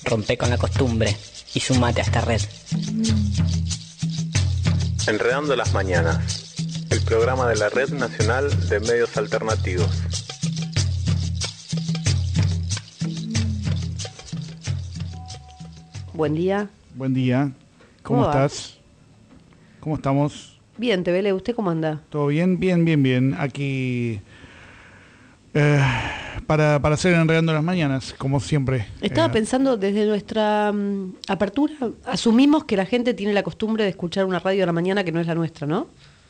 Rompe con la costumbre y sumate a esta red. Enredando las Mañanas, el programa de la Red Nacional de Medios Alternativos. Buen día. Buen día. ¿Cómo estás? ¿Cómo estamos? Bien, Tevele, ¿usted cómo anda? ¿Todo bien? Bien. Aquí para hacer Enredando las Mañanas, como siempre. Estaba pensando, desde nuestra apertura, asumimos que la gente tiene la costumbre de escuchar una radio a la mañana que no es la nuestra, ¿no?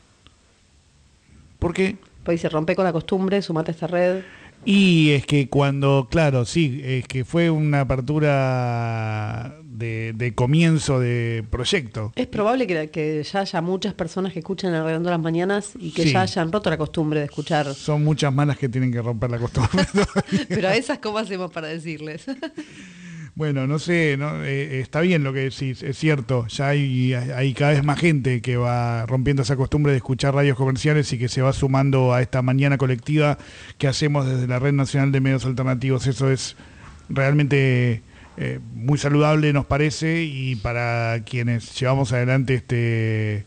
¿Por qué? Pues se rompe con la costumbre, sumate a esta red. Y es que cuando, claro, sí, es que fue una apertura de comienzo de proyecto. Es probable que ya haya muchas personas que escuchen Enredando las Mañanas y que Sí. ya hayan roto la costumbre de escuchar. Son muchas malas que tienen que romper la costumbre. Pero a esas, ¿cómo hacemos para decirles? Bueno, no sé, está bien lo que decís, es cierto, ya hay cada vez más gente que va rompiendo esa costumbre de escuchar radios comerciales y que se va sumando a esta mañana colectiva que hacemos desde la Red Nacional de Medios Alternativos. Eso es realmente muy saludable, nos parece, y para quienes llevamos adelante este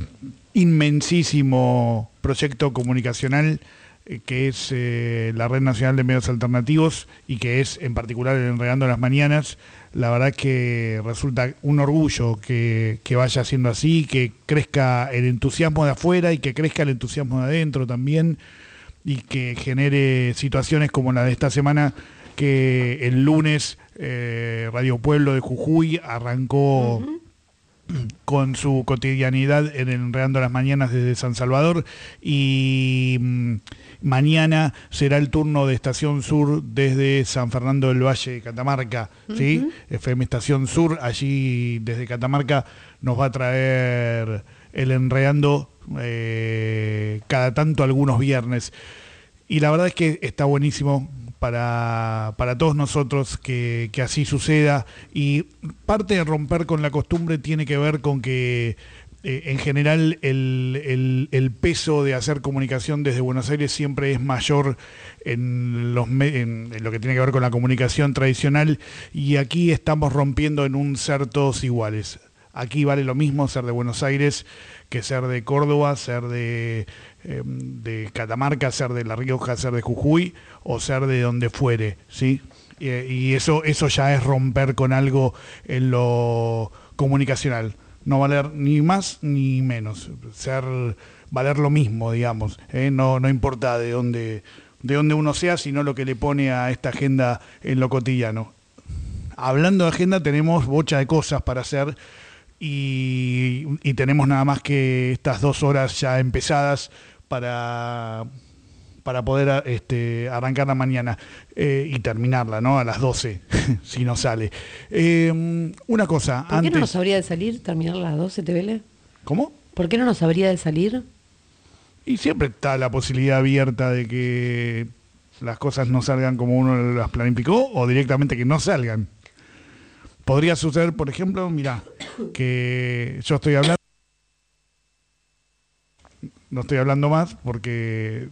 inmensísimo proyecto comunicacional que es la Red Nacional de Medios Alternativos y que es en particular el Enredando las Mañanas, la verdad que resulta un orgullo que vaya siendo así, que crezca el entusiasmo de afuera y que crezca el entusiasmo de adentro también, y que genere situaciones como la de esta semana, que el lunes Radio Pueblo de Jujuy arrancó con su cotidianidad en Enredando las Mañanas desde San Salvador, y mañana será el turno de Estación Sur desde San Fernando del Valle, Catamarca, ¿sí? FM Estación Sur, allí desde Catamarca nos va a traer el Enredando cada tanto algunos viernes. Y la verdad es que está buenísimo para todos nosotros que así suceda, y parte de romper con la costumbre tiene que ver con que en general el peso de hacer comunicación desde Buenos Aires siempre es mayor en lo que tiene que ver con la comunicación tradicional, y aquí estamos rompiendo en un ser todos iguales. Aquí vale lo mismo ser de Buenos Aires que ser de Córdoba, ser de Catamarca, ser de La Rioja, ser de Jujuy o ser de donde fuere, ¿sí? Y eso ya es romper con algo en lo comunicacional. No valer ni más ni menos, valer lo mismo, digamos, no importa de dónde uno sea, sino lo que le pone a esta agenda en lo cotidiano. Hablando de agenda, tenemos bocha de cosas para hacer. Y tenemos nada más que estas 2 horas ya empezadas para poder arrancar la mañana y terminarla, ¿no? A las 12, si no sale. Una cosa, ¿Por qué no nos habría de salir terminar a las 12, Tevele? ¿Cómo? ¿Por qué no nos habría de salir? Y siempre está la posibilidad abierta de que las cosas no salgan como uno las planificó, o directamente que no salgan. Podría suceder, por ejemplo, mirá, que yo no estoy hablando más porque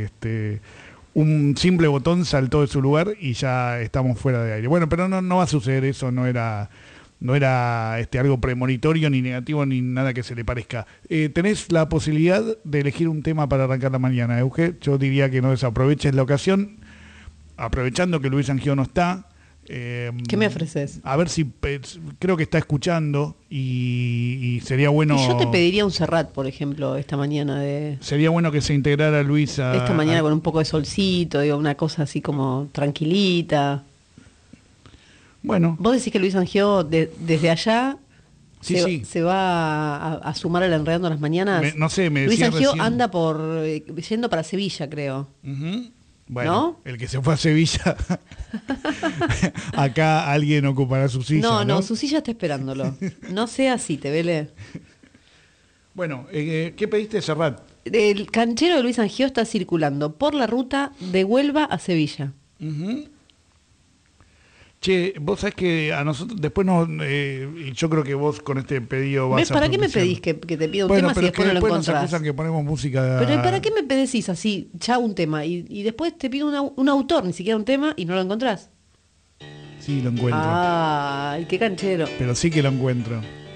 un simple botón saltó de su lugar y ya estamos fuera de aire. Bueno, pero no va a suceder eso, no era algo premonitorio, ni negativo, ni nada que se le parezca. Tenés la posibilidad de elegir un tema para arrancar la mañana, Euge. Yo diría que no desaproveches la ocasión, aprovechando que Luis Angio no está. ¿Qué me ofreces? A ver si creo que está escuchando y sería bueno. Y yo te pediría un Serrat, por ejemplo, esta mañana Sería bueno que se integrara Luis esta mañana con un poco de solcito, digo, una cosa así como tranquilita. Bueno. Vos decís que Luis Angio desde allá sí. se va a sumar al Enredando las Mañanas. No sé, me Luis decía Angio recién. anda yendo para Sevilla, creo. Bueno, ¿no? El que se fue a Sevilla, acá alguien ocupará su silla. No, su silla está esperándolo. No sea así, Tevele. Bueno, ¿qué pediste, Serrat? El canchero de Luis Angio está circulando por la ruta de Huelva a Sevilla. Che, vos sabés que a nosotros, después y yo creo que vos con este pedido vas a... ¿Para qué me pedís que te pida un bueno, tema si después no lo nos encontrás? acusan que ponemos música... Pero ¿para qué me pedís así, ya un tema, y después te pido un autor, ni siquiera un tema, y no lo encontrás? Sí, lo encuentro. Ay, qué canchero. Pero sí que lo encuentro.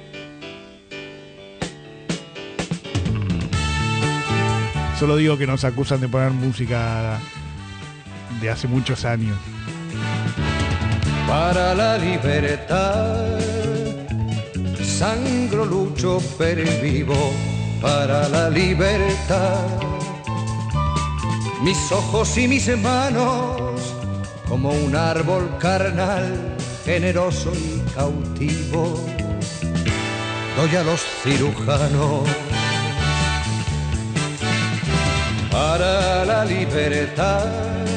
Solo digo que nos acusan de poner música de hace muchos años. Para la libertad, sangro, lucho, pervivo. Para la libertad, mis ojos y mis manos, como un árbol carnal, generoso y cautivo, doy a los cirujanos. Para la libertad,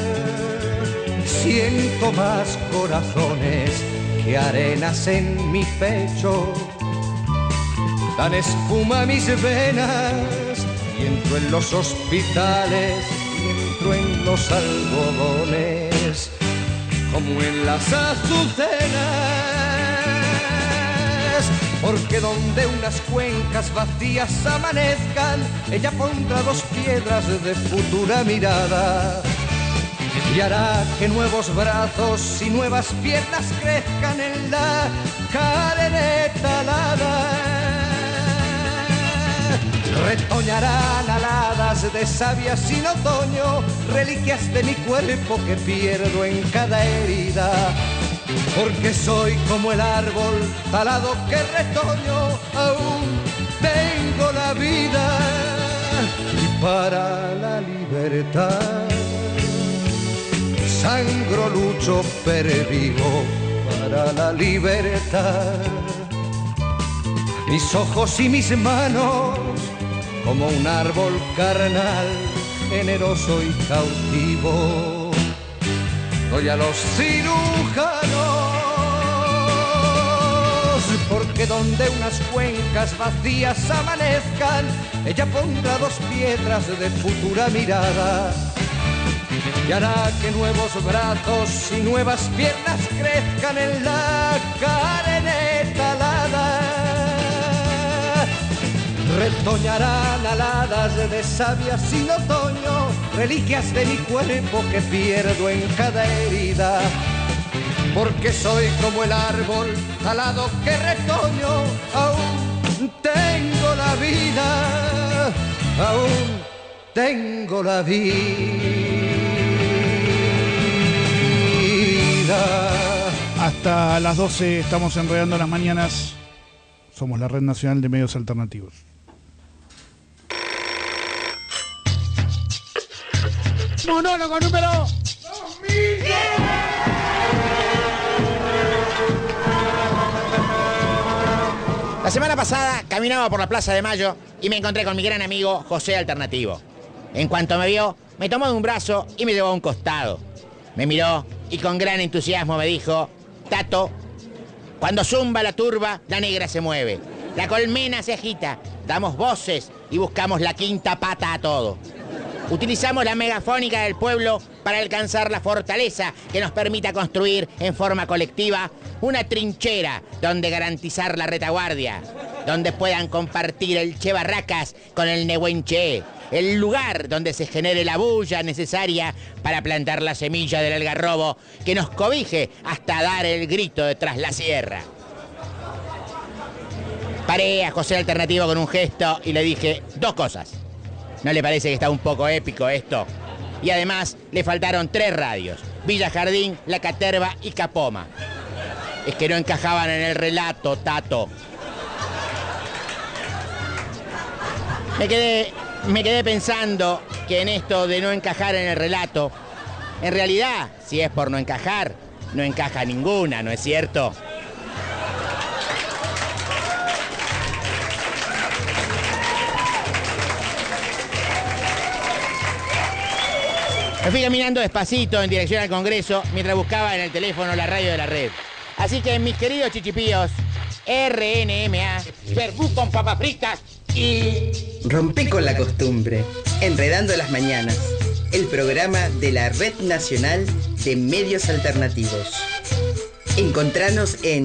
siento más corazones que arenas en mi pecho. Dan espuma a mis venas y entro en los hospitales y entro en los algodones como en las azucenas. Porque donde unas cuencas vacías amanezcan, ella pondrá dos piedras de futura mirada y hará que nuevos brazos y nuevas piernas crezcan en la cadeneta alada. Retoñarán aladas de savia sin otoño, reliquias de mi cuerpo que pierdo en cada herida. Porque soy como el árbol talado que retoño, aún tengo la vida. Y para la libertad, sangro, lucho, pervivo. Para la libertad, mis ojos y mis manos, como un árbol carnal, generoso y cautivo, doy a los cirujanos. Porque donde unas cuencas vacías amanezcan, ella pondrá dos piedras de futura mirada y hará que nuevos brazos y nuevas piernas crezcan en la cadeneta alada. Retoñarán aladas de savia sin otoño, reliquias de mi cuerpo que pierdo en cada herida. Porque soy como el árbol talado que retoño, aún tengo la vida, aún tengo la vida. Hasta las 12 estamos enredando las mañanas. Somos la Red Nacional de Medios Alternativos. Monólogo número 2010. La semana pasada caminaba por la Plaza de Mayo y me encontré con mi gran amigo José Alternativo. En cuanto me vio, me tomó de un brazo y me llevó a un costado. Me miró y con gran entusiasmo me dijo: Tato, cuando zumba la turba, la negra se mueve. La colmena se agita, damos voces y buscamos la quinta pata a todo. Utilizamos la megafónica del pueblo para alcanzar la fortaleza que nos permita construir en forma colectiva una trinchera donde garantizar la retaguardia, donde puedan compartir el Che Barracas con el Nehuenche, el lugar donde se genere la bulla necesaria para plantar la semilla del algarrobo que nos cobije hasta dar el grito de tras la sierra. Paré a José Alternativo con un gesto y le dije dos cosas. ¿No le parece que está un poco épico esto? Y además le faltaron 3 radios: Villa Jardín, La Caterva y Capoma. Es que no encajaban en el relato, Tato. Me quedé pensando que en esto de no encajar en el relato, en realidad, si es por no encajar, no encaja ninguna, ¿no es cierto? Me fui caminando despacito en dirección al Congreso mientras buscaba en el teléfono la radio de la red. Así que, mis queridos chichipíos, RNMA, verbú con papas fritas y... Rompé con la costumbre, enredando las mañanas, el programa de la Red Nacional de Medios Alternativos. Encontranos en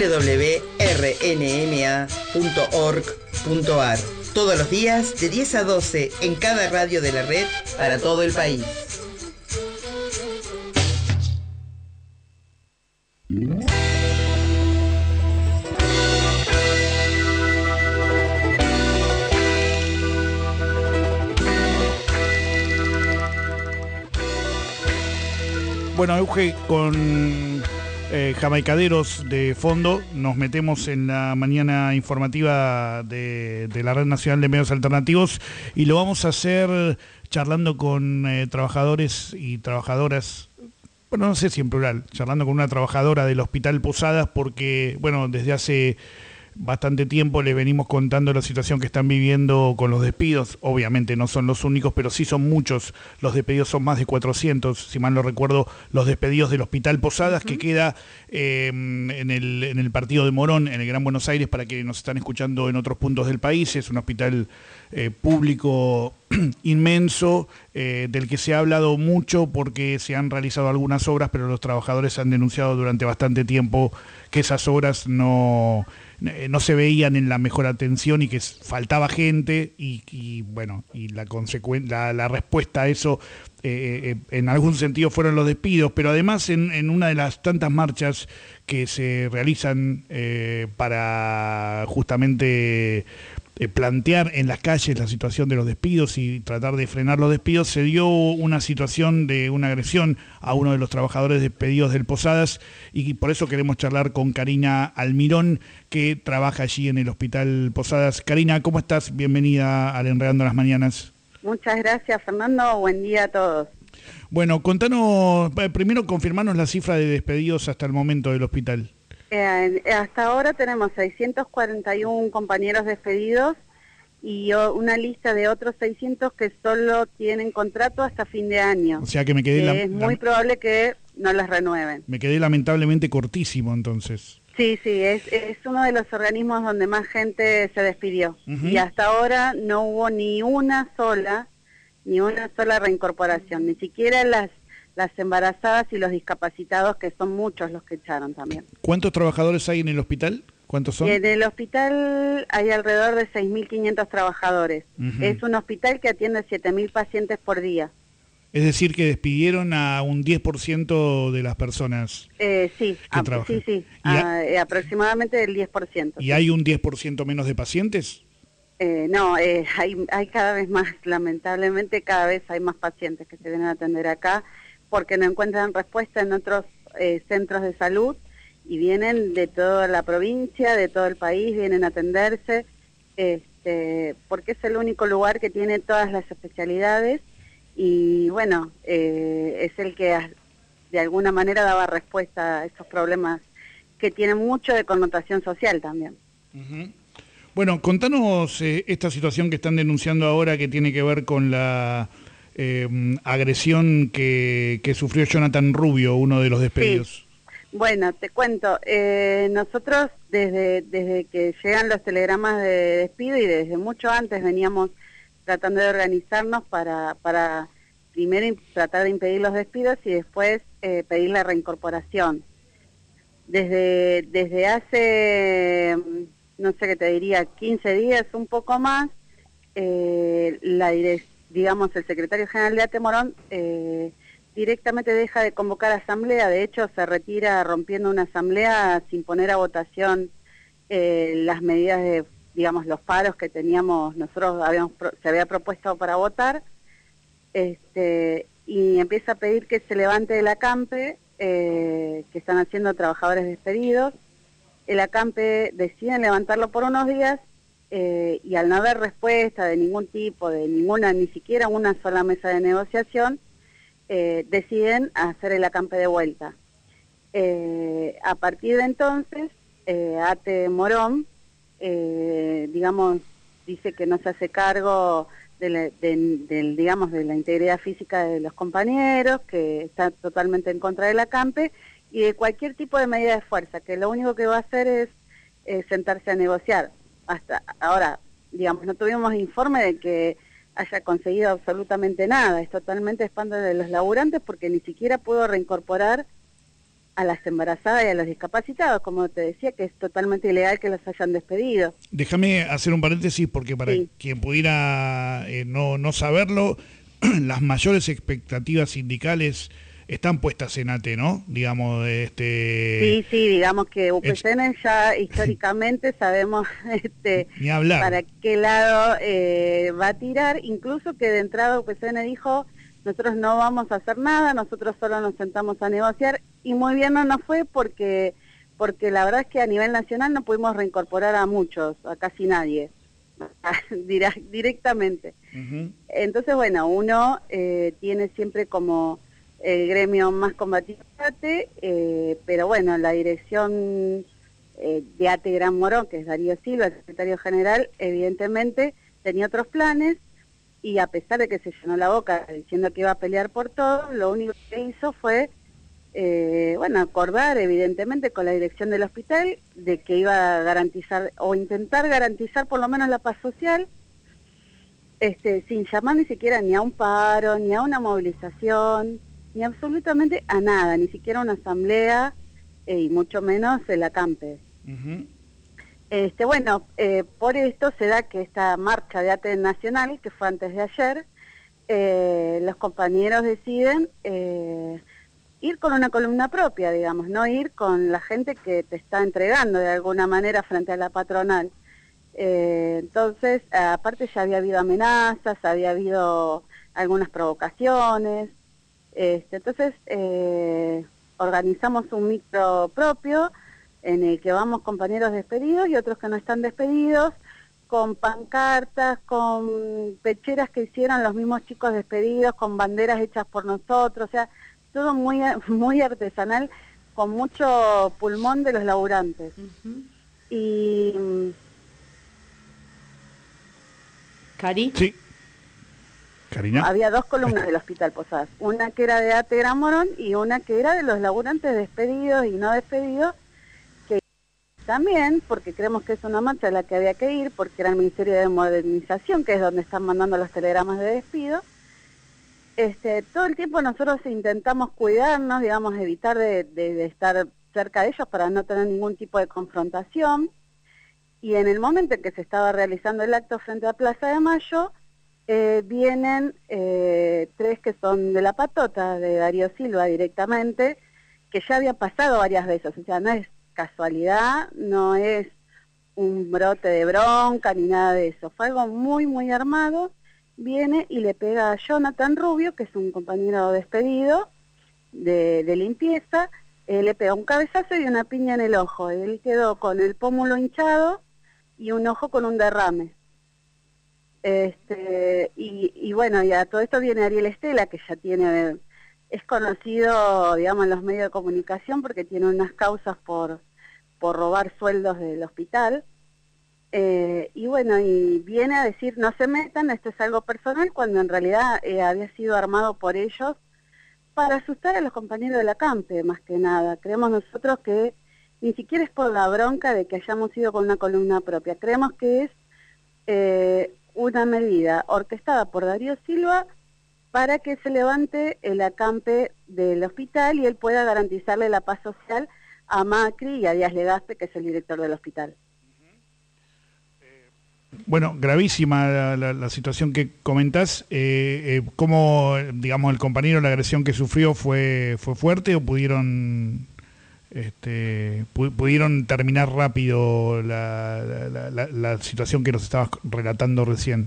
www.rnma.org.ar todos los días de 10 a 12 en cada radio de la red para todo el país. Bueno, Euge, con Jamaicaderos de fondo, nos metemos en la mañana informativa de la Red Nacional de Medios Alternativos y lo vamos a hacer charlando con trabajadores y trabajadoras, bueno, no sé si en plural, charlando con una trabajadora del Hospital Posadas porque, bueno, desde hace bastante tiempo les venimos contando la situación que están viviendo con los despidos. Obviamente no son los únicos, pero sí son muchos. Los despedidos son más de 400, si mal no recuerdo, los despedidos del Hospital Posadas, que queda en el partido de Morón, en el Gran Buenos Aires, para quienes nos están escuchando en otros puntos del país. Es un hospital público inmenso, del que se ha hablado mucho porque se han realizado algunas obras, pero los trabajadores han denunciado durante bastante tiempo que esas obras no se veían en la mejor atención y que faltaba gente y bueno, y la respuesta a eso en algún sentido fueron los despidos, pero además en una de las tantas marchas que se realizan para justamente plantear en las calles la situación de los despidos y tratar de frenar los despidos, se dio una situación de una agresión a uno de los trabajadores despedidos del Posadas y por eso queremos charlar con Karina Almirón, que trabaja allí en el Hospital Posadas. Karina, ¿cómo estás? Bienvenida al Enredando las Mañanas. Muchas gracias, Fernando. Buen día a todos. Bueno, contanos, primero confirmanos la cifra de despedidos hasta el momento del hospital. Hasta ahora tenemos 641 compañeros despedidos y una lista de otros 600 que solo tienen contrato hasta fin de año. O sea que me quedé... es muy probable que no les renueven. Me quedé lamentablemente cortísimo entonces. Sí, es uno de los organismos donde más gente se despidió. Y hasta ahora no hubo ni una sola reincorporación, ni siquiera las embarazadas y los discapacitados, que son muchos los que echaron también. ¿Cuántos trabajadores hay en el hospital? ¿Cuántos son? En el hospital hay alrededor de 6.500 trabajadores. Es un hospital que atiende 7.000 pacientes por día. Es decir, que despidieron a un 10% de las personas que trabajan. Sí, aproximadamente del 10%. ¿Y hay un 10% menos de pacientes? No, hay cada vez más, lamentablemente cada vez hay más pacientes que se vienen a atender acá porque no encuentran respuesta en otros centros de salud y vienen de toda la provincia, de todo el país, vienen a atenderse, porque es el único lugar que tiene todas las especialidades y bueno, es el que de alguna manera daba respuesta a esos problemas que tienen mucho de connotación social también. Bueno, contanos esta situación que están denunciando ahora que tiene que ver con la agresión que sufrió Jonathan Rubio, uno de los despedidos. Sí. Bueno, te cuento, nosotros desde que llegan los telegramas de despido y desde mucho antes veníamos tratando de organizarnos para primero tratar de impedir los despidos y después pedir la reincorporación. Desde hace... no sé qué te diría, 15 días, un poco más, el secretario general de ATE Morón directamente deja de convocar asamblea, de hecho se retira rompiendo una asamblea sin poner a votación las medidas de, los paros que teníamos, nosotros se había propuesto para votar, y empieza a pedir que se levante el acampe que están haciendo trabajadores despedidos. El acampe deciden levantarlo por unos días y al no haber respuesta de ningún tipo, ni siquiera una sola mesa de negociación, deciden hacer el acampe de vuelta. A partir de entonces, ATE Morón, dice que no se hace cargo de la integridad física de los compañeros, que está totalmente en contra del acampe, y de cualquier tipo de medida de fuerza, que lo único que va a hacer es sentarse a negociar. Hasta ahora, no tuvimos informe de que haya conseguido absolutamente nada. Es totalmente espanto de los laburantes porque ni siquiera pudo reincorporar a las embarazadas y a los discapacitados, como te decía, que es totalmente ilegal que los hayan despedido. Déjame hacer un paréntesis porque para quien pudiera no saberlo, las mayores expectativas sindicales están puestas en ATE, ¿no? Digamos, Sí, digamos que UPCN ya históricamente sabemos ni hablar. para qué lado va a tirar, incluso que de entrada UPCN dijo, nosotros no vamos a hacer nada, nosotros solo nos sentamos a negociar, y muy bien no nos fue porque la verdad es que a nivel nacional no pudimos reincorporar a muchos, a casi nadie, directamente. Entonces, bueno, uno tiene siempre como el gremio más combativo de ATE, pero bueno, la dirección de ATE Gran Morón, que es Darío Silva, el secretario general, evidentemente tenía otros planes, y a pesar de que se llenó la boca diciendo que iba a pelear por todo, lo único que hizo fue acordar evidentemente con la dirección del hospital de que iba a garantizar o intentar garantizar por lo menos la paz social, sin llamar ni siquiera ni a un paro, ni a una movilización, ni absolutamente a nada, ni siquiera a una asamblea, y mucho menos el acampe. Por esto se da que esta marcha de ATE nacional, que fue antes de ayer, los compañeros deciden ir con una columna propia, digamos, no ir con la gente que te está entregando de alguna manera frente a la patronal. Entonces, aparte ya había habido amenazas, había habido algunas provocaciones, entonces organizamos un micro propio en el que vamos compañeros despedidos y otros que no están despedidos, con pancartas, con pecheras que hicieron los mismos chicos despedidos, con banderas hechas por nosotros, o sea, todo muy artesanal, con mucho pulmón de los laburantes. Y... ¿Cari? Sí. ¿Karina? Había dos columnas del Hospital Posadas, una que era de ATE Gran Morón y una que era de los laburantes despedidos y no despedidos, que también, porque creemos que es una marcha a la que había que ir, porque era el Ministerio de Modernización, que es donde están mandando los telegramas de despido. Todo el tiempo nosotros intentamos cuidarnos, digamos, evitar de estar cerca de ellos para no tener ningún tipo de confrontación, y en el momento en que se estaba realizando el acto frente a Plaza de Mayo, vienen tres que son de la patota, de Darío Silva directamente, que ya había pasado varias veces, o sea, no es casualidad, no es un brote de bronca ni nada de eso, fue algo muy armado. Viene y le pega a Jonathan Rubio, que es un compañero despedido de limpieza, le pega un cabezazo y una piña en el ojo. Él quedó con el pómulo hinchado y un ojo con un derrame. Y a todo esto viene Ariel Estela, que ya es conocido, digamos, en los medios de comunicación porque tiene unas causas por robar sueldos del hospital. Y viene a decir, no se metan, esto es algo personal, cuando en realidad había sido armado por ellos para asustar a los compañeros de la CAMPE, más que nada. Creemos nosotros que ni siquiera es por la bronca de que hayamos ido con una columna propia, creemos que es una medida orquestada por Darío Silva para que se levante el acampe del hospital y él pueda garantizarle la paz social a Macri y a Díaz Legaspe, que es el director del hospital. Bueno, gravísima la situación que comentás. ¿Cómo, digamos, el compañero, la agresión que sufrió fue fuerte o pudieron terminar rápido la situación que nos estabas relatando recién?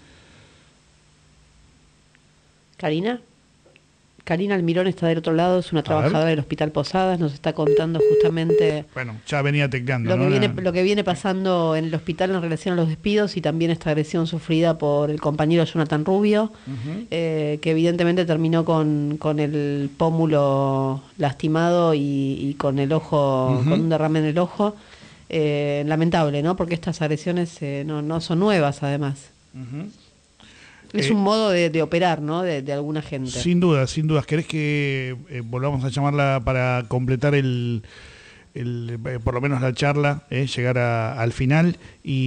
Karina Almirón está del otro lado, es una trabajadora del Hospital Posadas, nos está contando justamente... Bueno, ya venía tecleando, lo que viene pasando en el hospital en relación a los despidos y también esta agresión sufrida por el compañero Jonathan Rubio, que evidentemente terminó con el pómulo lastimado y con el ojo, con un derrame en el ojo. Lamentable, ¿no? Porque estas agresiones no son nuevas, además. Es un modo de operar, ¿no? De alguna gente. Sin dudas. ¿Querés que volvamos a llamarla para completar por lo menos la charla, llegar al final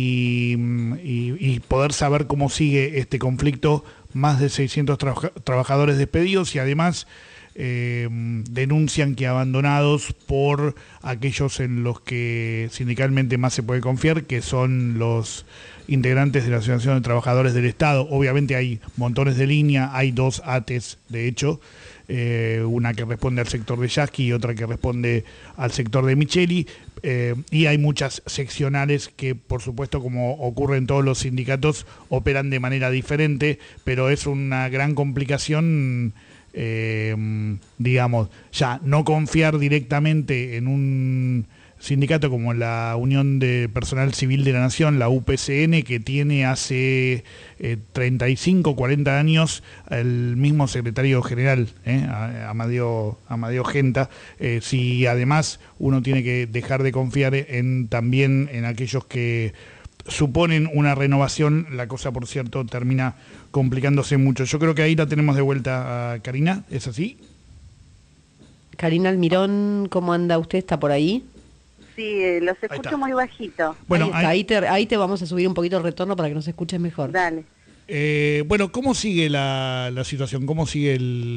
y poder saber cómo sigue este conflicto? Más de 600 trabajadores despedidos y además denuncian que abandonados por aquellos en los que sindicalmente más se puede confiar, que son los integrantes de la Asociación de Trabajadores del Estado. Obviamente hay montones de línea, hay 2 ATES, de hecho, una que responde al sector de Yasky y otra que responde al sector de Micheli, y hay muchas seccionales que, por supuesto, como ocurre en todos los sindicatos, operan de manera diferente, pero es una gran complicación, digamos, ya no confiar directamente en un sindicato como la Unión de Personal Civil de la Nación, la UPCN, que tiene hace 35, 40 años el mismo secretario general, Amadeo Genta. Si además uno tiene que dejar de confiar también en aquellos que suponen una renovación, la cosa, por cierto, termina complicándose mucho. Yo creo que ahí la tenemos de vuelta a Karina, ¿es así? Karina Almirón, ¿cómo anda usted? ¿Está por ahí? Sí, los escucho muy bajito. Bueno, ahí te vamos a subir un poquito el retorno para que nos escuches mejor. Dale. Bueno, ¿cómo sigue la situación? ¿Cómo sigue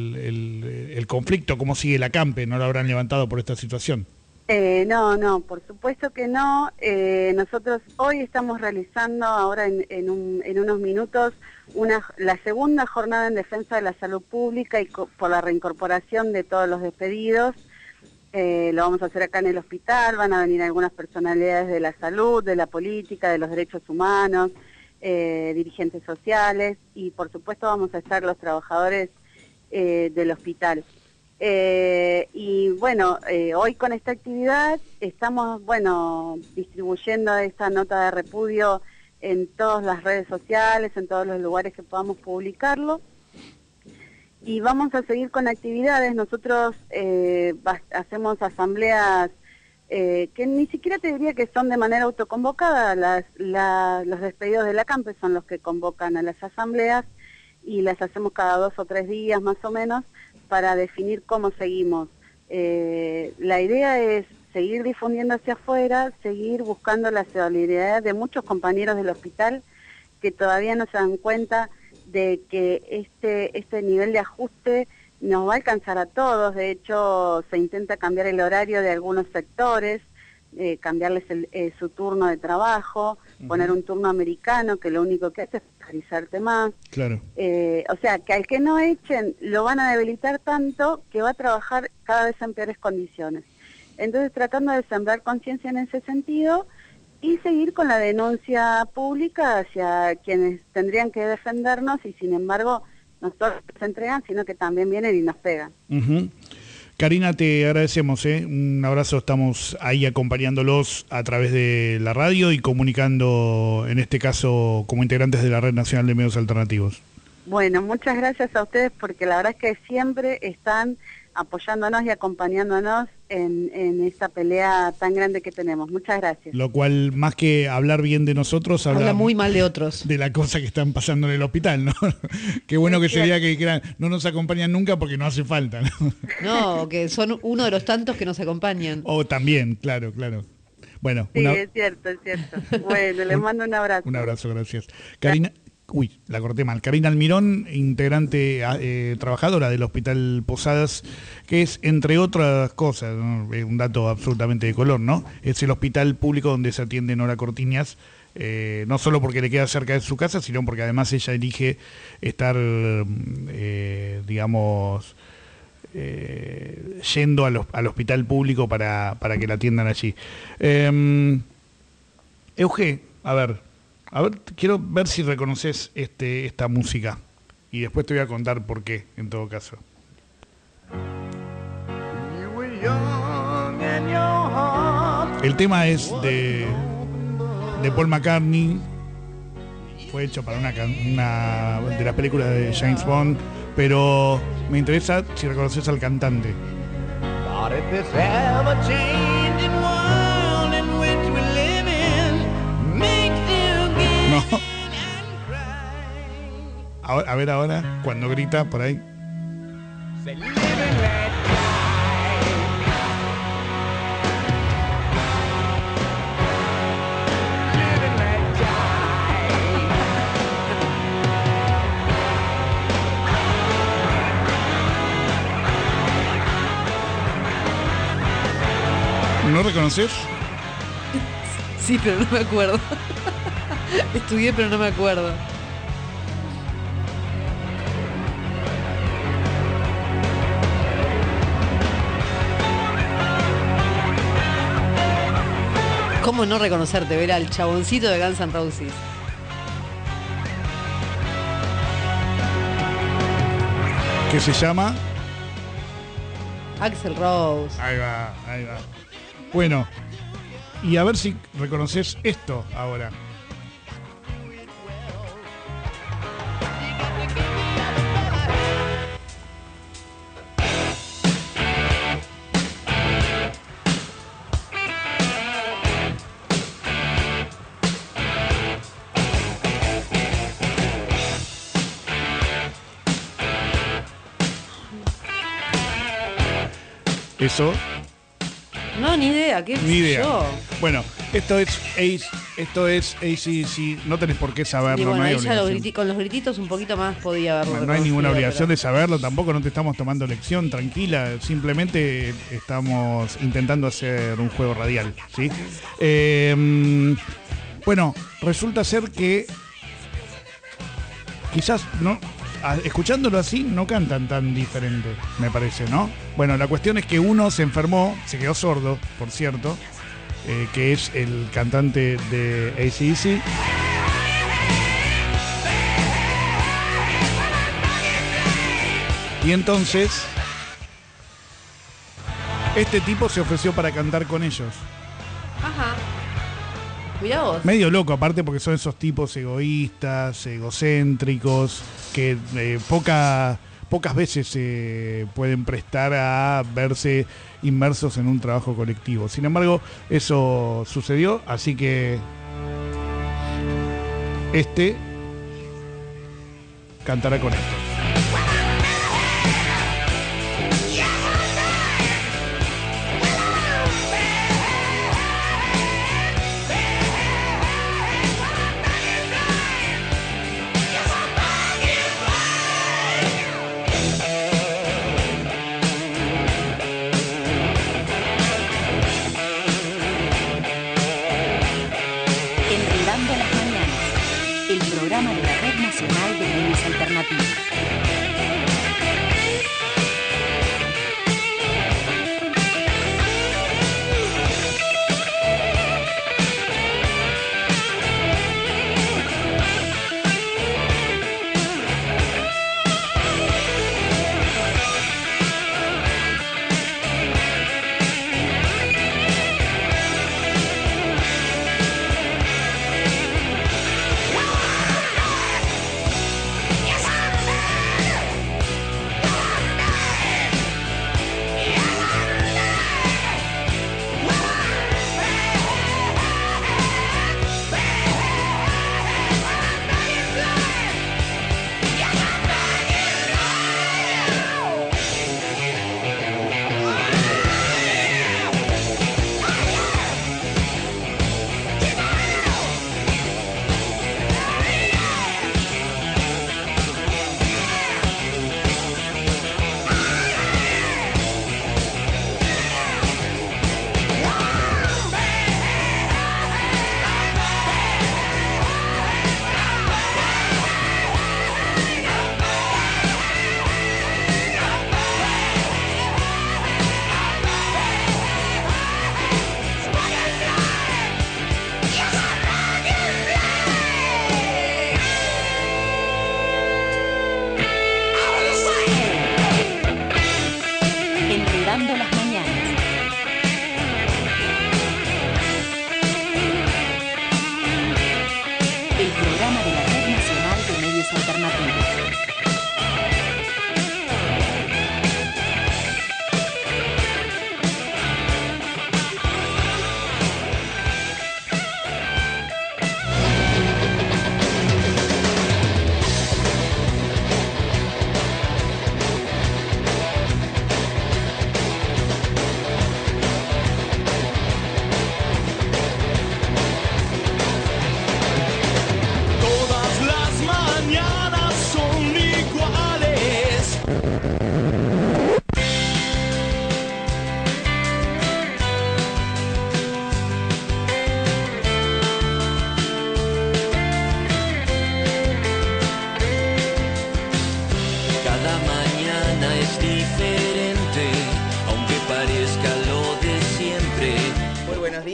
el conflicto? ¿Cómo sigue la CAMPE? ¿No lo habrán levantado por esta situación? No, por supuesto que no. Nosotros hoy estamos realizando, ahora en unos minutos, la segunda jornada en defensa de la salud pública y por la reincorporación de todos los despedidos. Lo vamos a hacer acá en el hospital, van a venir algunas personalidades de la salud, de la política, de los derechos humanos, dirigentes sociales, y por supuesto vamos a estar los trabajadores del hospital. Y bueno, hoy con esta actividad estamos, distribuyendo esta nota de repudio en todas las redes sociales, en todos los lugares que podamos publicarlo. Y vamos a seguir con actividades. Nosotros hacemos asambleas que ni siquiera te diría que son de manera autoconvocada. Los despedidos de la CAMPE son los que convocan a las asambleas y las hacemos cada 2 o 3 días más o menos para definir cómo seguimos. La idea es seguir difundiendo hacia afuera, seguir buscando la solidaridad de muchos compañeros del hospital que todavía no se dan cuenta de que este nivel de ajuste nos va a alcanzar a todos. De hecho, se intenta cambiar el horario de algunos sectores, cambiarles su turno de trabajo, poner un turno americano que lo único que hace es precarizarte más. Claro. O sea, que al que no echen lo van a debilitar tanto que va a trabajar cada vez en peores condiciones. Entonces, tratando de sembrar conciencia en ese sentido y seguir con la denuncia pública hacia quienes tendrían que defendernos y sin embargo no solo se entregan, sino que también vienen y nos pegan. Karina, te agradecemos, un abrazo, estamos ahí acompañándolos a través de la radio y comunicando, en este caso, como integrantes de la Red Nacional de Medios Alternativos. Bueno, muchas gracias a ustedes porque la verdad es que siempre están apoyándonos y acompañándonos en esta pelea tan grande que tenemos. Muchas gracias. Lo cual, más que hablar bien de nosotros, habla muy mal de otros. De la cosa que están pasando en el hospital, ¿no? Qué bueno que sería que dijeran, no nos acompañan nunca porque no hace falta, ¿no? No, que son uno de los tantos que nos acompañan. O también, claro. Bueno, sí, es cierto. Bueno, les mando un abrazo. Un abrazo, gracias. Karina... Uy, la corté mal. Karina Almirón, integrante, trabajadora del Hospital Posadas, que es, entre otras cosas, ¿no? Un dato absolutamente de color, ¿no? Es el hospital público donde se atiende Nora Cortiñas, no solo porque le queda cerca de su casa, sino porque además ella elige estar, yendo al hospital público para que la atiendan allí. Euge, a ver, quiero ver si reconoces esta música y después te voy a contar por qué, en todo caso. El tema es de Paul McCartney, fue hecho para una de las películas de James Bond, pero me interesa si reconoces al cantante. No. A ver ahora, cuando grita por ahí. ¿No reconoces? Sí, pero no me acuerdo. Estudié, pero no me acuerdo. ¿Cómo no reconocerte? Ver al chaboncito de Guns N' Roses. ¿Qué se llama? Axl Rose. Ahí va, ahí va. Bueno, y a ver si reconoces esto ahora. Eso. No, ni idea. ¿Qué Ni idea. yo? Bueno, esto es AC/DC. No tenés por qué saberlo. Y bueno, no hay ahí ya obligación. con los grititos un poquito más podía haberlo. No hay ninguna reconocido, obligación pero- de saberlo, tampoco no te estamos tomando lección, tranquila, simplemente estamos intentando hacer un juego radial, ¿sí? Bueno, resulta ser que quizás no, escuchándolo así no cantan tan diferente, me parece, ¿no? Bueno, la cuestión es que uno se enfermó, se quedó sordo, por cierto, que es el cantante de AC/DC. Y entonces, este tipo se ofreció para cantar con ellos. Ajá. Cuidá vos. Medio loco, aparte porque son esos tipos egoístas, egocéntricos, que pocas veces se pueden prestar a verse inmersos en un trabajo colectivo. Sin embargo, eso sucedió, así que este cantará con esto. Enredando las mañanas, el programa de la Red Nacional de Medios Alternativos.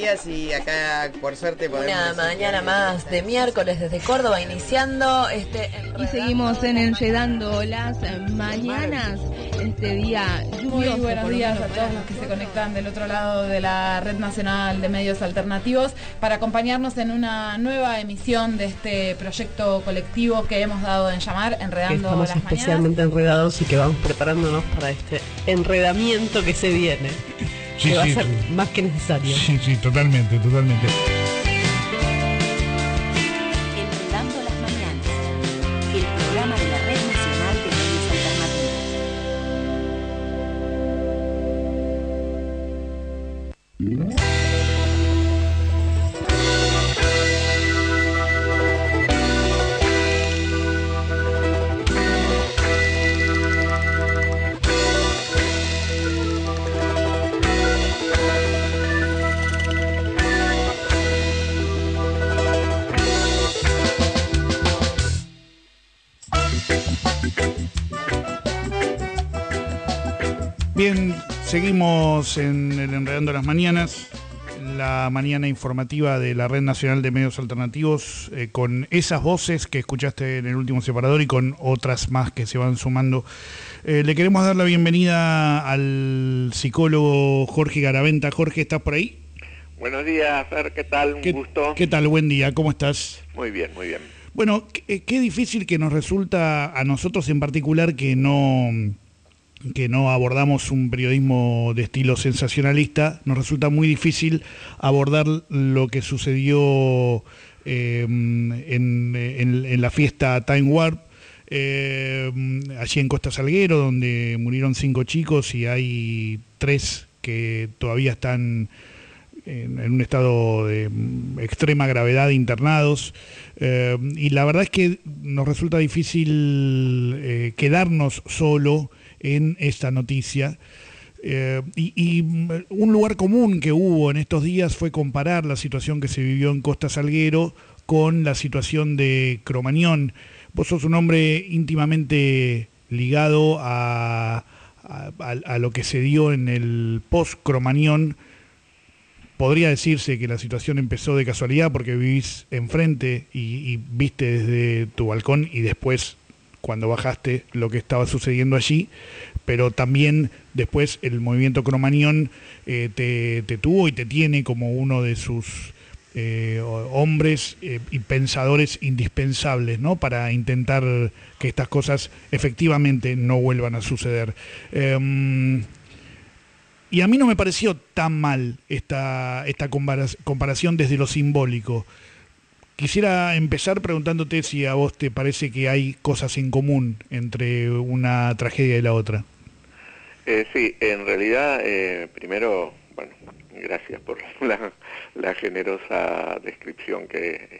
días y acá por suerte podemos... Una mañana más de miércoles desde Córdoba iniciando y seguimos en Enredando las Mañanas, este día lluvioso. Muy buenos días a todos los que se conectan del otro lado de la Red Nacional de Medios Alternativos para acompañarnos en una nueva emisión de este proyecto colectivo que hemos dado en llamar Enredando Estamos las Mañanas. especialmente enredados y que vamos preparándonos para este enredamiento que se viene. Sí, que va sí, a ser más que necesario. Sí, totalmente. Enredando las Mañanas, el programa de la Red Nacional de Medios Alternativos. Bien, seguimos en el Enredando las Mañanas, la mañana informativa de la Red Nacional de Medios Alternativos, con esas voces que escuchaste en el último separador y con otras más que se van sumando. Le queremos dar la bienvenida al psicólogo Jorge Garaventa. Jorge, ¿estás por ahí? Buenos días, Fer, ¿qué tal? Un gusto. ¿Qué tal? Buen día, ¿cómo estás? Muy bien, muy bien. Bueno, qué difícil que nos resulta a nosotros en particular que no abordamos un periodismo de estilo sensacionalista. Nos resulta muy difícil abordar lo que sucedió en la fiesta Time Warp, allí en Costa Salguero, donde murieron 5 chicos y hay 3 que todavía están en un estado de extrema gravedad internados, y la verdad es que nos resulta difícil quedarnos solo en esta noticia, y un lugar común que hubo en estos días fue comparar la situación que se vivió en Costa Salguero con la situación de Cromañón. Vos sos un hombre íntimamente ligado a lo que se dio en el post-Cromañón. Podría decirse que la situación empezó de casualidad porque vivís enfrente y viste desde tu balcón y después cuando bajaste lo que estaba sucediendo allí, pero también después el movimiento Cromañón te tuvo y te tiene como uno de sus hombres y pensadores indispensables, ¿no?, para intentar que estas cosas efectivamente no vuelvan a suceder. Y a mí no me pareció tan mal esta comparación desde lo simbólico. Quisiera empezar preguntándote si a vos te parece que hay cosas en común entre una tragedia y la otra. Sí, en realidad, primero, bueno, gracias por la generosa descripción que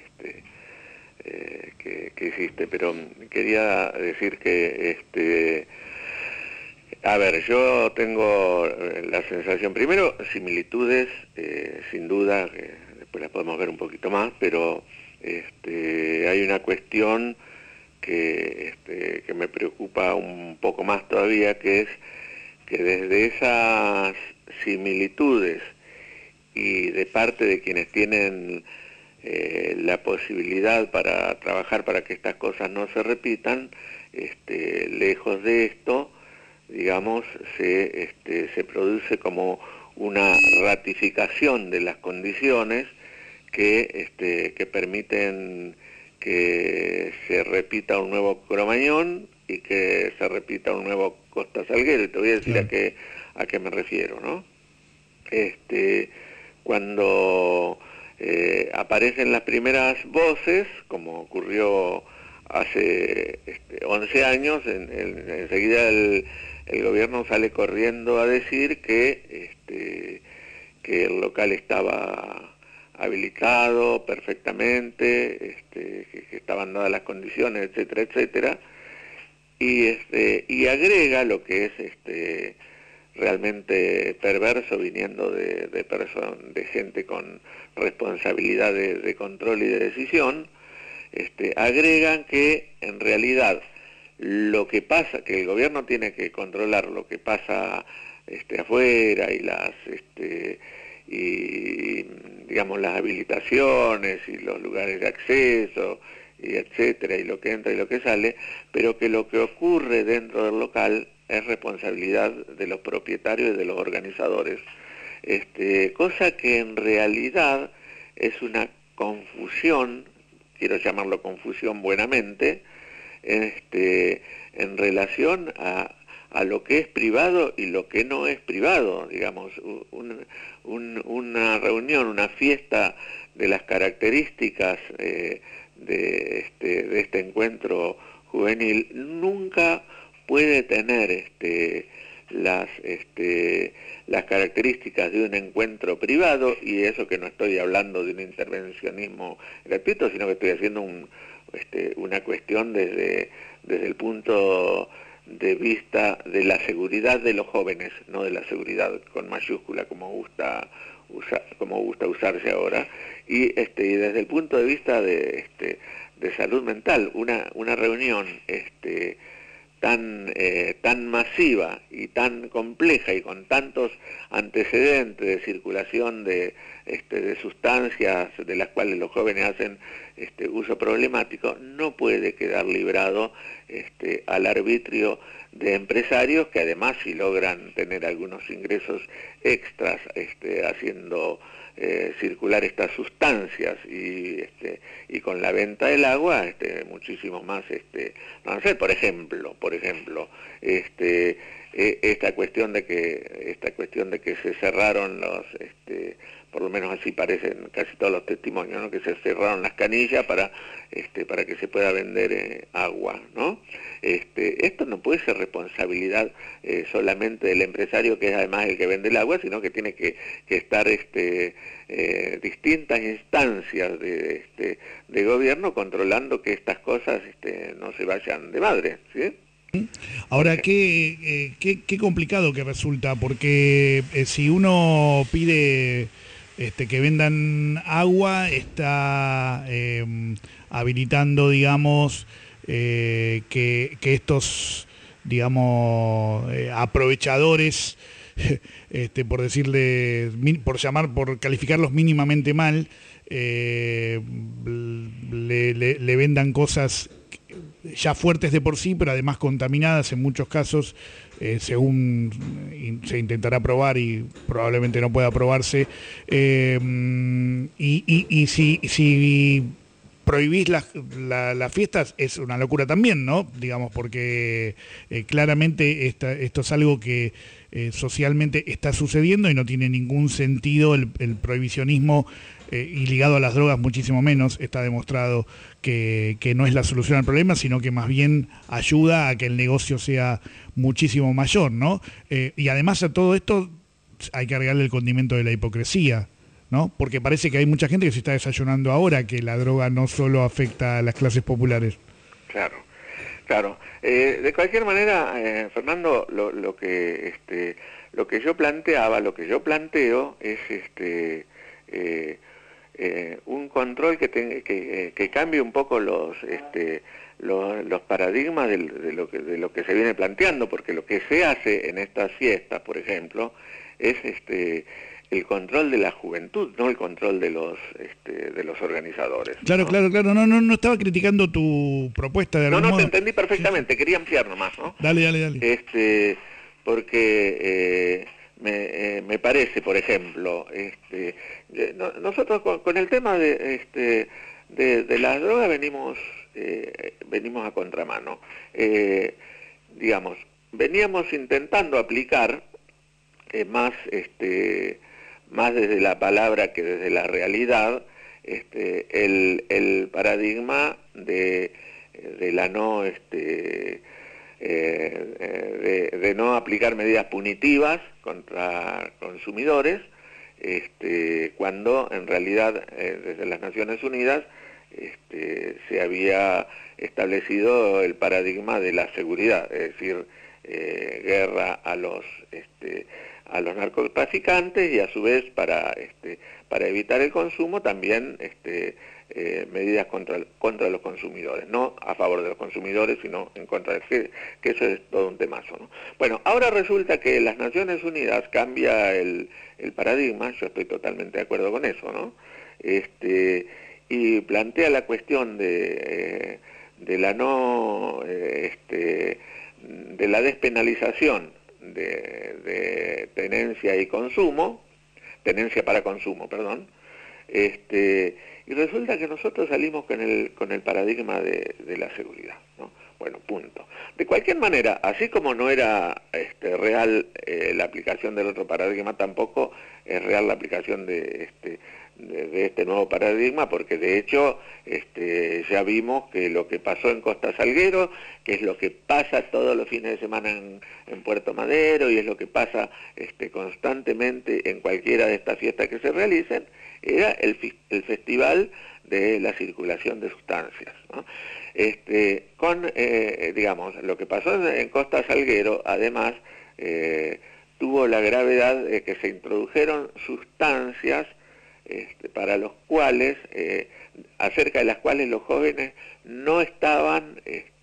hiciste, pero quería decir que a ver, yo tengo la sensación, primero, similitudes, sin duda, que después las podemos ver un poquito más, pero hay una cuestión que me preocupa un poco más todavía, que es que desde esas similitudes y de parte de quienes tienen la posibilidad para trabajar para que estas cosas no se repitan, lejos de esto, digamos, se produce como una ratificación de las condiciones que permiten que se repita un nuevo Cromañón y que se repita un nuevo Costa Salguero. Y te voy a decir a qué me refiero, ¿no? Cuando aparecen las primeras voces, como ocurrió hace 11 años, enseguida el gobierno sale corriendo a decir que el local estaba habilitado perfectamente, que estaban dadas las condiciones, etcétera, etcétera, y agrega lo que es realmente perverso, viniendo de gente con responsabilidad de control y de decisión, agregan que en realidad lo que pasa, que el gobierno tiene que controlar lo que pasa afuera y digamos, las habilitaciones y los lugares de acceso, y etcétera, y lo que entra y lo que sale, pero que lo que ocurre dentro del local es responsabilidad de los propietarios y de los organizadores. Cosa que en realidad es una confusión, quiero llamarlo confusión buenamente, en relación a lo que es privado y lo que no es privado. Digamos, una reunión, una fiesta de las características de este encuentro juvenil nunca puede tener las características de un encuentro privado, y eso que no estoy hablando de un intervencionismo gratuito, sino que estoy haciendo una cuestión desde el punto de vista de la seguridad de los jóvenes, no de la seguridad con mayúscula como gusta usarse ahora, y desde el punto de vista de salud mental. Una reunión tan masiva y tan compleja y con tantos antecedentes de circulación de sustancias de las cuales los jóvenes hacen uso problemático, no puede quedar librado al arbitrio de empresarios que además, si logran tener algunos ingresos extras haciendo circular estas sustancias y con la venta del agua muchísimo más no sé, por ejemplo esta cuestión de que se cerraron los por lo menos así parecen casi todos los testimonios, ¿no? Que se cerraron las canillas para que se pueda vender agua, ¿no? Esto no puede ser responsabilidad solamente del empresario, que es además el que vende el agua, sino que tiene que estar distintas instancias de gobierno controlando que estas cosas no se vayan de madre, ¿sí? Ahora, qué complicado que resulta, porque si uno pide que vendan agua, está habilitando, digamos, que estos, digamos, aprovechadores, por calificarlos mínimamente mal, le vendan cosas ya fuertes de por sí, pero además contaminadas en muchos casos, según se intentará probar y probablemente no pueda probarse. Y si prohibís las fiestas es una locura también, ¿no? Digamos, porque claramente esto es algo que socialmente está sucediendo y no tiene ningún sentido el prohibicionismo, y ligado a las drogas muchísimo menos. Está demostrado que no es la solución al problema, sino que más bien ayuda a que el negocio sea muchísimo mayor, ¿no? Y además a todo esto hay que agregarle el condimento de la hipocresía, ¿no? Porque parece que hay mucha gente que se está desayunando ahora que la droga no solo afecta a las clases populares. Claro. De cualquier manera, Fernando, lo que yo planteo es un control que cambie un poco los paradigmas de lo que se viene planteando, porque lo que se hace en estas fiestas, por ejemplo, es el control de la juventud, no el control de los organizadores. Claro. No estaba criticando tu propuesta de algún modo. Te entendí perfectamente, sí. Quería ampliar nomás, ¿no? Dale. Porque me parece, por ejemplo, nosotros con el tema de las drogas venimos a contramano. Digamos, veníamos intentando aplicar más desde la palabra que desde la realidad el paradigma de la no de no aplicar medidas punitivas contra consumidores, cuando en realidad desde las Naciones Unidas se había establecido el paradigma de la seguridad, es decir, guerra a a los narcotraficantes y a su vez para evitar el consumo también medidas contra los consumidores, no a favor de los consumidores, sino en contra de que eso es todo un temazo, ¿no? Bueno, ahora resulta que las Naciones Unidas cambia el paradigma, yo estoy totalmente de acuerdo con eso, ¿no? Y plantea la cuestión de la despenalización de tenencia y consumo, tenencia para consumo, perdón, y resulta que nosotros salimos con el paradigma de la seguridad, ¿no? Bueno, punto. De cualquier manera, así como no era real la aplicación del otro paradigma, tampoco es real la aplicación de este nuevo paradigma, porque de hecho ya vimos que lo que pasó en Costa Salguero, que es lo que pasa todos los fines de semana en Puerto Madero y es lo que pasa constantemente en cualquiera de estas fiestas que se realicen, era el festival de la circulación de sustancias, ¿no? Digamos, lo que pasó en Costa Salguero, además, tuvo la gravedad de que se introdujeron sustancias para los cuales, acerca de las cuales los jóvenes no estaban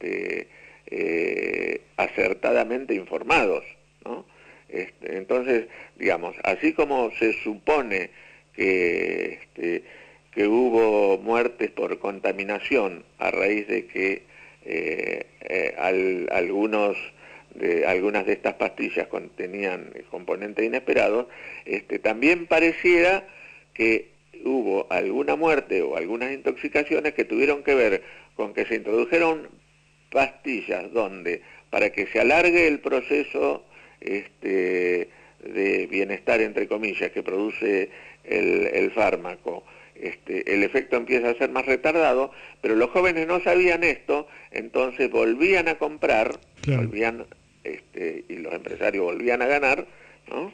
acertadamente informados, ¿no? Entonces, digamos, así como se supone que hubo muertes por contaminación a raíz de que algunas de estas pastillas contenían componentes inesperados, también pareciera que hubo alguna muerte o algunas intoxicaciones que tuvieron que ver con que se introdujeron pastillas donde, para que se alargue el proceso de bienestar, entre comillas, que produce el fármaco, el efecto empieza a ser más retardado, pero los jóvenes no sabían esto, entonces volvían a comprar, claro. Y los empresarios volvían a ganar, ¿no?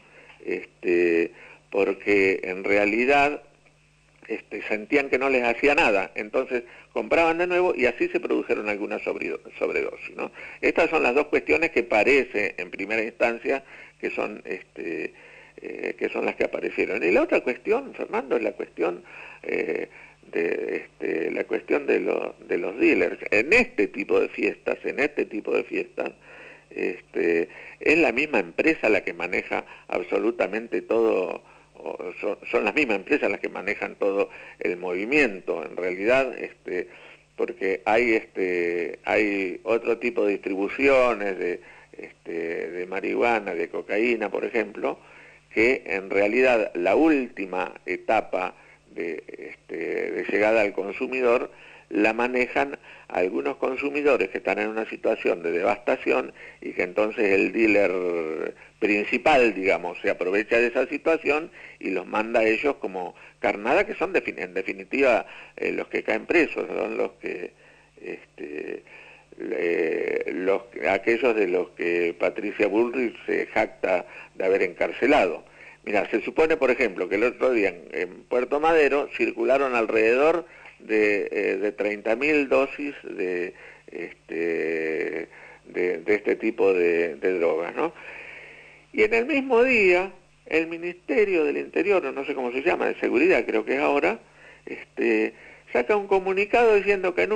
Porque en realidad sentían que no les hacía nada, entonces compraban de nuevo y así se produjeron algunas sobredosis, ¿no? Estas son las dos cuestiones que parece en primera instancia que son las que aparecieron. Y la otra cuestión, Fernando, es la cuestión de los dealers. En este tipo de fiestas, es la misma empresa la que maneja absolutamente todo. Son las mismas empresas las que manejan todo el movimiento, en realidad, porque hay otro tipo de distribuciones de marihuana, de cocaína, por ejemplo, que en realidad la última etapa de llegada al consumidor la manejan algunos consumidores que están en una situación de devastación y que entonces el dealer principal, digamos, se aprovecha de esa situación y los manda a ellos como carnada, que son en definitiva los que caen presos, son los que aquellos de los que Patricia Bullrich se jacta de haber encarcelado. Mira, se supone, por ejemplo, que el otro día en Puerto Madero circularon alrededor de 30.000 dosis de este tipo de drogas, ¿no? Y en el mismo día, el Ministerio del Interior, no sé cómo se llama, de Seguridad creo que es ahora, saca un comunicado diciendo que en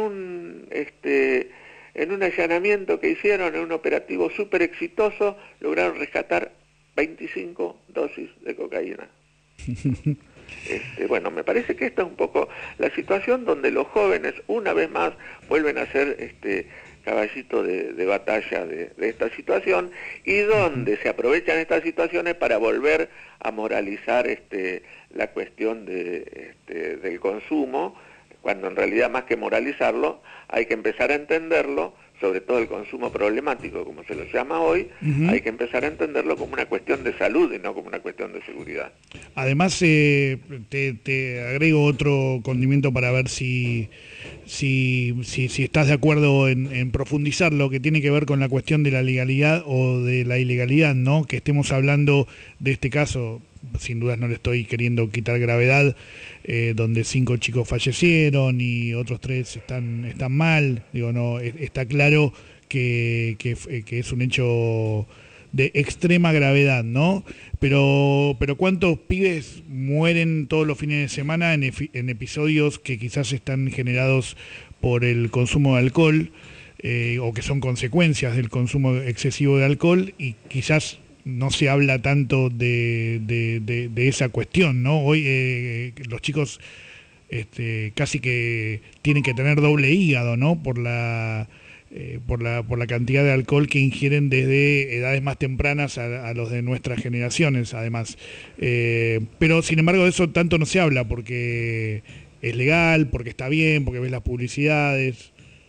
un allanamiento que hicieron, en un operativo súper exitoso, lograron rescatar 25 dosis de cocaína. Bueno, me parece que esta es un poco la situación donde los jóvenes una vez más vuelven a ser caballito de batalla de esta situación y donde se aprovechan estas situaciones para volver a moralizar la cuestión del consumo, cuando en realidad más que moralizarlo hay que empezar a entenderlo, sobre todo el consumo problemático, como se lo llama hoy, hay que empezar a entenderlo como una cuestión de salud y no como una cuestión de seguridad. Además, te agrego otro condimento para ver si estás de acuerdo en profundizar lo que tiene que ver con la cuestión de la legalidad o de la ilegalidad, ¿no? Que estemos hablando de este caso, sin dudas no le estoy queriendo quitar gravedad, donde 5 chicos fallecieron y otros 3 están mal. Digo, no, está claro que es un hecho de extrema gravedad, ¿no? Pero ¿cuántos pibes mueren todos los fines de semana en episodios que quizás están generados por el consumo de alcohol o que son consecuencias del consumo excesivo de alcohol y quizás no se habla tanto de esa cuestión, ¿no? Hoy los chicos casi que tienen que tener doble hígado, ¿no? Por la cantidad de alcohol que ingieren desde edades más tempranas a los de nuestras generaciones, además. Pero, sin embargo, de eso tanto no se habla, porque es legal, porque está bien, porque ves las publicidades.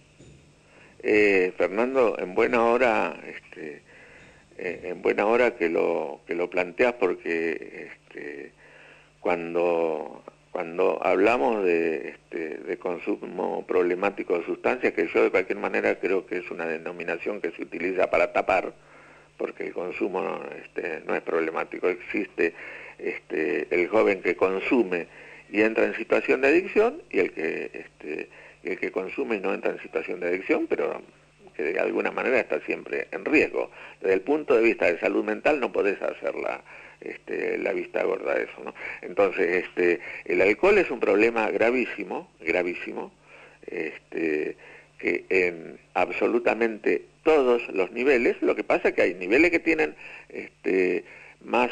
Fernando, en buena hora que lo planteas, porque cuando hablamos de consumo problemático de sustancias, que yo de cualquier manera creo que es una denominación que se utiliza para tapar, porque el consumo no es problemático. Existe el joven que consume y entra en situación de adicción, y el que consume y no entra en situación de adicción, pero que de alguna manera está siempre en riesgo. Desde el punto de vista de salud mental no podés hacer la vista gorda de eso, ¿no? Entonces, el alcohol es un problema gravísimo, que en absolutamente todos los niveles. Lo que pasa es que hay niveles que tienen más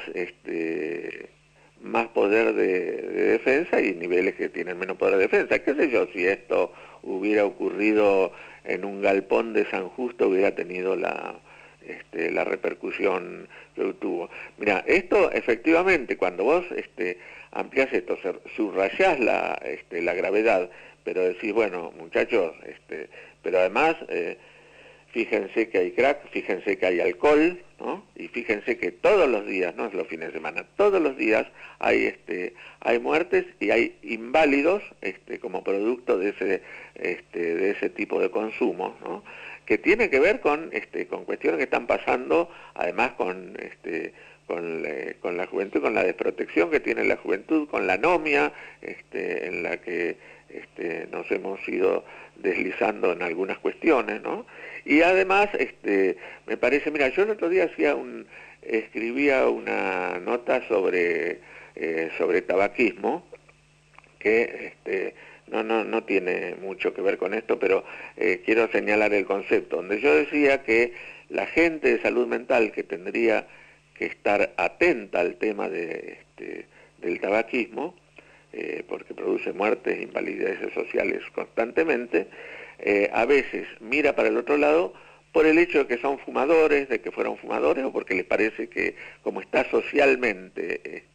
poder de defensa y niveles que tienen menos poder de defensa. ¿Qué sé yo? Si esto hubiera ocurrido en un galpón de San Justo, hubiera tenido la repercusión que tuvo. Mira, esto efectivamente, cuando vos ampliás esto, subrayás la gravedad, pero decís, bueno, muchachos, pero además, fíjense que hay crack, fíjense que hay alcohol, ¿no? Y fíjense que todos los días, no es los fines de semana, todos los días hay muertes y hay inválidos como producto de ese tipo de consumo, ¿no? Que tiene que ver con cuestiones que están pasando, además con la juventud, con la desprotección que tiene la juventud, con la anomia en la que nos hemos ido deslizando en algunas cuestiones, ¿no? Y además, me parece, mira, yo el otro día escribía una nota sobre tabaquismo, que no tiene mucho que ver con esto, pero quiero señalar el concepto, donde yo decía que la gente de salud mental que tendría que estar atenta al tema del tabaquismo, porque produce muertes e invalideces sociales constantemente, a veces mira para el otro lado por el hecho de que son fumadores, de que fueron fumadores, o porque les parece que como está socialmente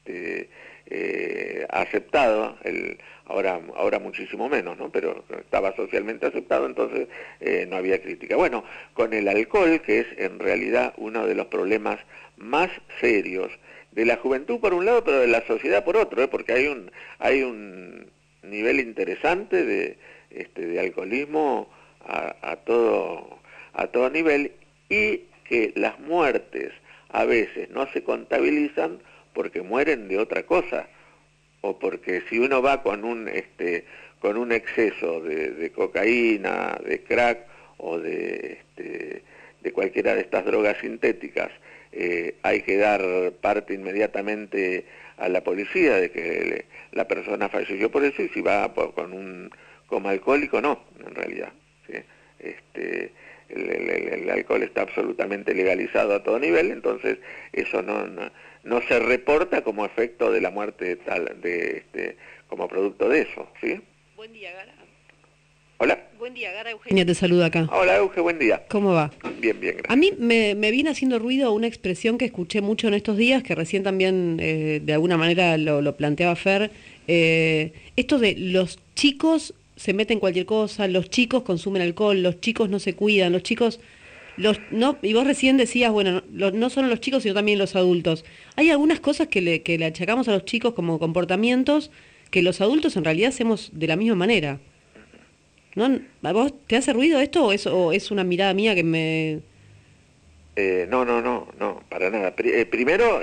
aceptado, ahora muchísimo menos, ¿no? Pero estaba socialmente aceptado, entonces no había crítica. Bueno, con el alcohol, que es en realidad uno de los problemas más serios de la juventud por un lado, pero de la sociedad por otro, porque hay un nivel interesante de alcoholismo a todo nivel, y que las muertes a veces no se contabilizan porque mueren de otra cosa, o porque si uno va con un exceso de cocaína, de crack o de cualquiera de estas drogas sintéticas, hay que dar parte inmediatamente a la policía de que la persona falleció por eso, y si va como alcohólico, no, en realidad, ¿sí? El alcohol está absolutamente legalizado a todo nivel, entonces eso no se reporta como efecto de la muerte como producto de eso, ¿sí? Buen día, Gara. Hola. Buen día, Gara. Eugenia te saluda acá. Hola, Euge, buen día. ¿Cómo va? Bien, gracias. A mí me viene haciendo ruido una expresión que escuché mucho en estos días, que recién también de alguna manera lo planteaba Fer, esto de los chicos se meten cualquier cosa, los chicos consumen alcohol, los chicos no se cuidan, los chicos... y vos recién decías, bueno, no solo los chicos, sino también los adultos. Hay algunas cosas que le achacamos a los chicos como comportamientos que los adultos en realidad hacemos de la misma manera. ¿No? ¿A vos te hace ruido esto o es una mirada mía que me...? No, para nada. Primero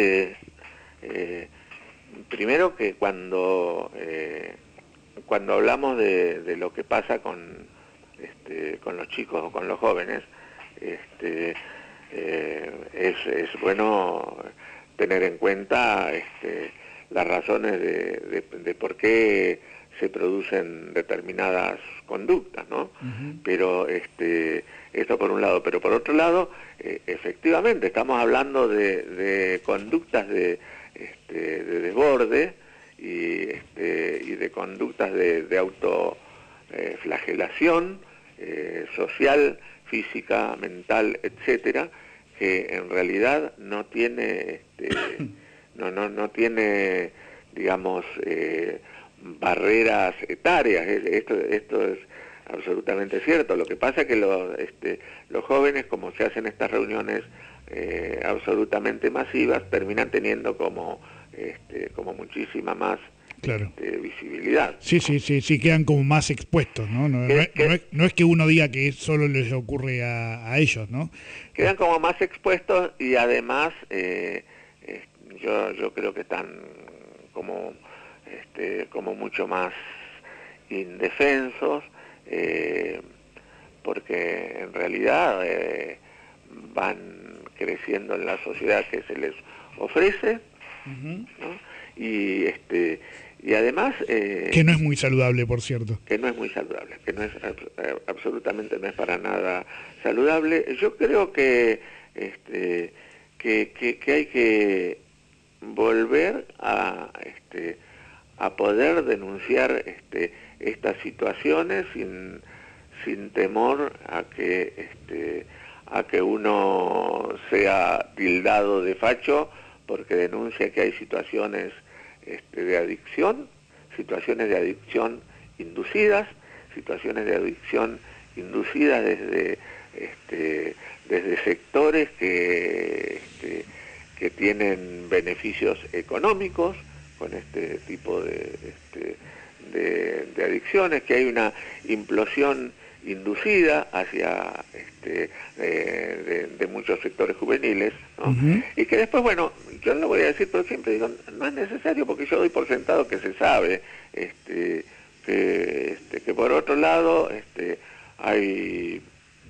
que cuando hablamos de lo que pasa con los chicos o con los jóvenes, es bueno tener en cuenta las razones de por qué se producen determinadas conductas, ¿no? Pero esto por un lado, pero por otro lado, efectivamente estamos hablando de conductas de desborde y de conductas de autoflagelación social, física, mental, etcétera, que en realidad no tiene no tiene, digamos, barreras etarias. Esto es absolutamente cierto. Lo que pasa es que los jóvenes, como se hacen estas reuniones absolutamente masivas, terminan teniendo como muchísima más visibilidad. Sí, quedan como más expuestos, ¿no? No es que uno diga que solo les ocurre a ellos, ¿no? Quedan como más expuestos y además yo creo que están como mucho más indefensos, porque en realidad van creciendo en la sociedad que se les ofrece, ¿no? Y además que no es muy saludable, por cierto. Que no es muy saludable, que no es absolutamente, no es para nada saludable. Yo creo que hay que volver a poder denunciar estas situaciones sin temor a que uno sea tildado de facho porque denuncia que hay situaciones de adicción inducidas, situaciones de adicción inducidas desde sectores que tienen beneficios económicos con este tipo de adicciones, que hay una implosión inducida hacia de muchos sectores juveniles, ¿no? Y que después, bueno, yo no lo voy a decir, pero siempre digo, no es necesario porque yo doy por sentado que se sabe que por otro lado hay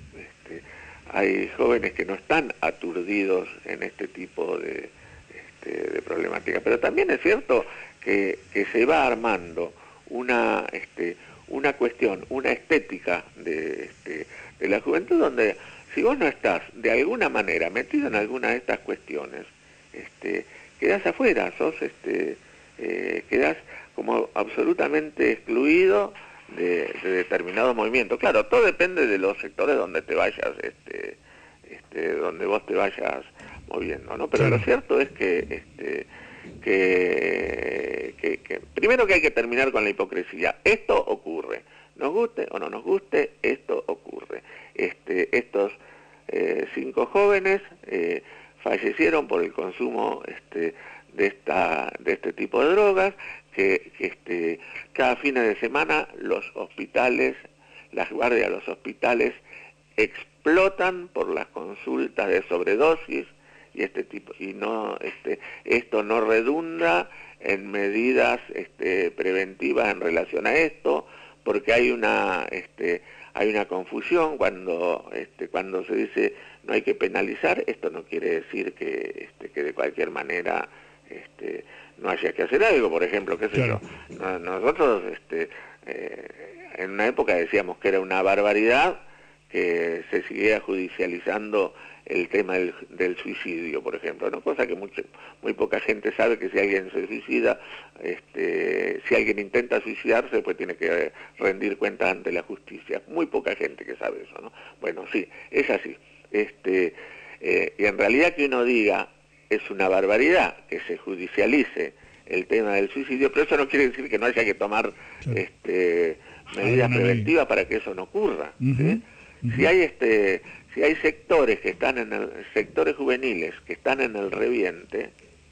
jóvenes que no están aturdidos en este tipo de problemática, pero también es cierto que se va armando una cuestión, una estética de la juventud donde si vos no estás de alguna manera metido en alguna de estas cuestiones, quedás afuera, quedás como absolutamente excluido de determinado movimiento. Claro, todo depende de los sectores donde te vayas, donde vos te vayas moviendo, ¿no? Pero lo cierto es que primero que hay que terminar con la hipocresía. Esto ocurre, nos guste o no nos guste, esto ocurre. Estos 5 jóvenes fallecieron por el consumo de este tipo de drogas, que cada fin de semana los hospitales, las guardias de los hospitales explotan por las consultas de sobredosis y esto no redunda en medidas preventivas en relación a esto, porque hay una confusión cuando se dice no hay que penalizar. Esto no quiere decir que de cualquier manera no haya que hacer algo. Por ejemplo, qué sé yo, nosotros en una época decíamos que era una barbaridad que se siguiera judicializando el tema del suicidio, por ejemplo, ¿no? Cosa que muy poca gente sabe, que si alguien se suicida, si alguien intenta suicidarse, pues tiene que rendir cuentas ante la justicia. Muy poca gente que sabe eso, ¿no? Bueno, sí, es así. Y en realidad que uno diga es una barbaridad que se judicialice el tema del suicidio, pero eso no quiere decir que no haya que tomar medidas preventivas para que eso no ocurra, ¿sí? Si hay sectores que están sectores juveniles que están en el reviente,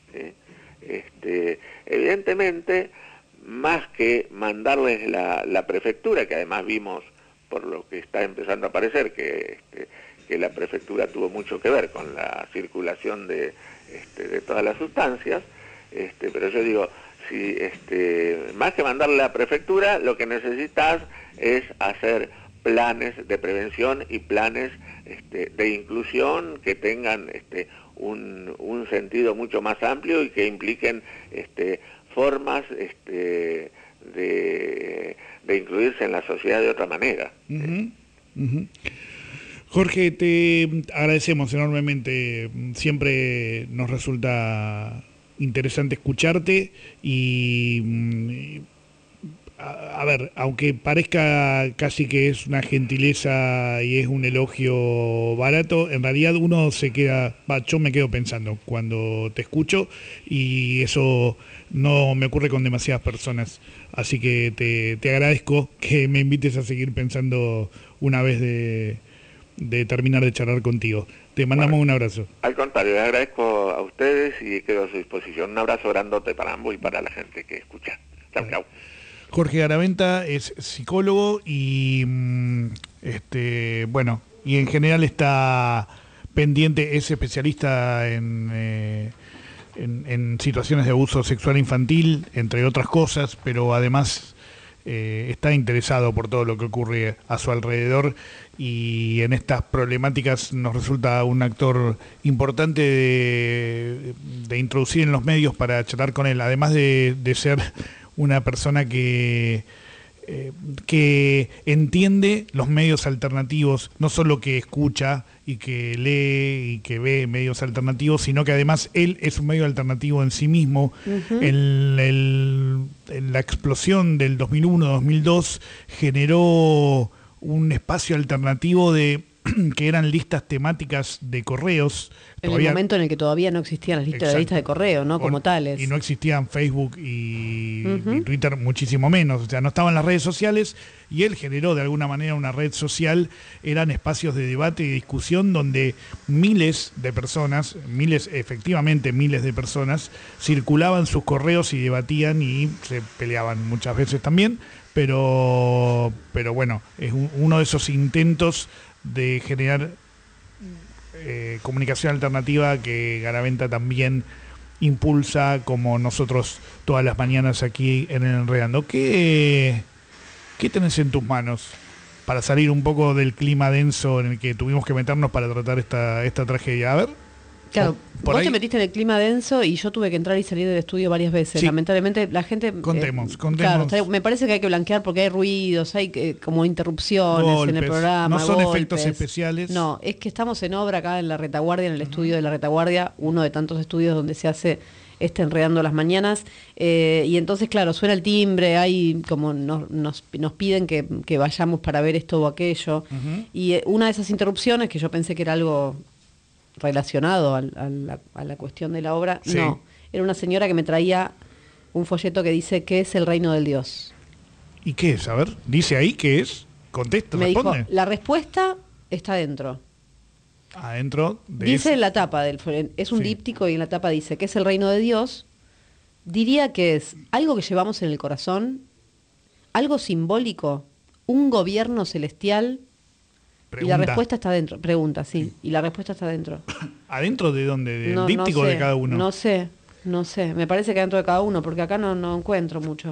evidentemente, más que mandarles la prefectura, que además vimos por lo que está empezando a aparecer que la prefectura tuvo mucho que ver con la circulación de todas las sustancias, pero yo digo, si más que mandarle a la prefectura, lo que necesitas es hacer planes de prevención y planes de inclusión que tengan un sentido mucho más amplio y que impliquen formas de incluirse en la sociedad de otra manera. Jorge, te agradecemos enormemente, siempre nos resulta interesante escucharte y a ver, aunque parezca casi que es una gentileza y es un elogio barato, en realidad uno se queda, yo me quedo pensando cuando te escucho y eso no me ocurre con demasiadas personas, así que te agradezco que me invites a seguir pensando una vez de terminar de charlar contigo. Te mandamos un abrazo. Al contrario, les agradezco a ustedes y quedo a su disposición. Un abrazo grandote para ambos y para la gente que escucha. Chau, chau. Jorge Garaventa es psicólogo y bueno, y en general está pendiente, es especialista en situaciones de abuso sexual infantil, entre otras cosas, pero además está interesado por todo lo que ocurre a su alrededor y en estas problemáticas nos resulta un actor importante de introducir en los medios para charlar con él, además de ser una persona que entiende los medios alternativos, no solo que escucha y que lee y que ve medios alternativos, sino que además él es un medio alternativo en sí mismo. En la explosión del 2001-2002 generó un espacio alternativo que eran listas temáticas de correos. En el momento en el que todavía no existían las listas de correo, ¿no? Como tales. Y no existían Facebook y Twitter, muchísimo menos. O sea, no estaban las redes sociales y él generó de alguna manera una red social. Eran espacios de debate y discusión donde miles de personas, efectivamente miles de personas, circulaban sus correos y debatían y se peleaban muchas veces también. Pero bueno, es uno de esos intentos de generar comunicación alternativa que Garaventa también impulsa, como nosotros todas las mañanas aquí en el Enredando. ¿Qué tenés en tus manos para salir un poco del clima denso en el que tuvimos que meternos para tratar esta tragedia? A ver. Claro, vos te metiste en el clima denso y yo tuve que entrar y salir del estudio varias veces. Sí. Lamentablemente la gente... Contemos. Claro, me parece que hay que blanquear porque hay ruidos, hay como interrupciones golpes, en el programa. No son golpes. Efectos especiales. No, es que estamos en obra acá en La Retaguardia, en el estudio de La Retaguardia, uno de tantos estudios donde se hace Enredando las Mañanas. Y entonces, claro, suena el timbre, hay como nos piden que vayamos para ver esto o aquello. Y una de esas interrupciones, que yo pensé que era algo relacionado a la cuestión de la obra, sí. No, era una señora que me traía un folleto que dice ¿qué es el reino del Dios? ¿Y qué es? A ver, dice ahí qué es, contesta, me responde. Dijo, la respuesta está adentro. Adentro de dice en la tapa es un díptico y en la tapa dice ¿qué es el reino de Dios? Diría que es algo que llevamos en el corazón, algo simbólico, un gobierno celestial. Pregunta. Y la respuesta está dentro. Pregunta, sí. Y la respuesta está dentro. ¿Adentro de dónde? ¿Del díptico de cada uno? No sé. Me parece que adentro de cada uno, porque acá no encuentro mucho.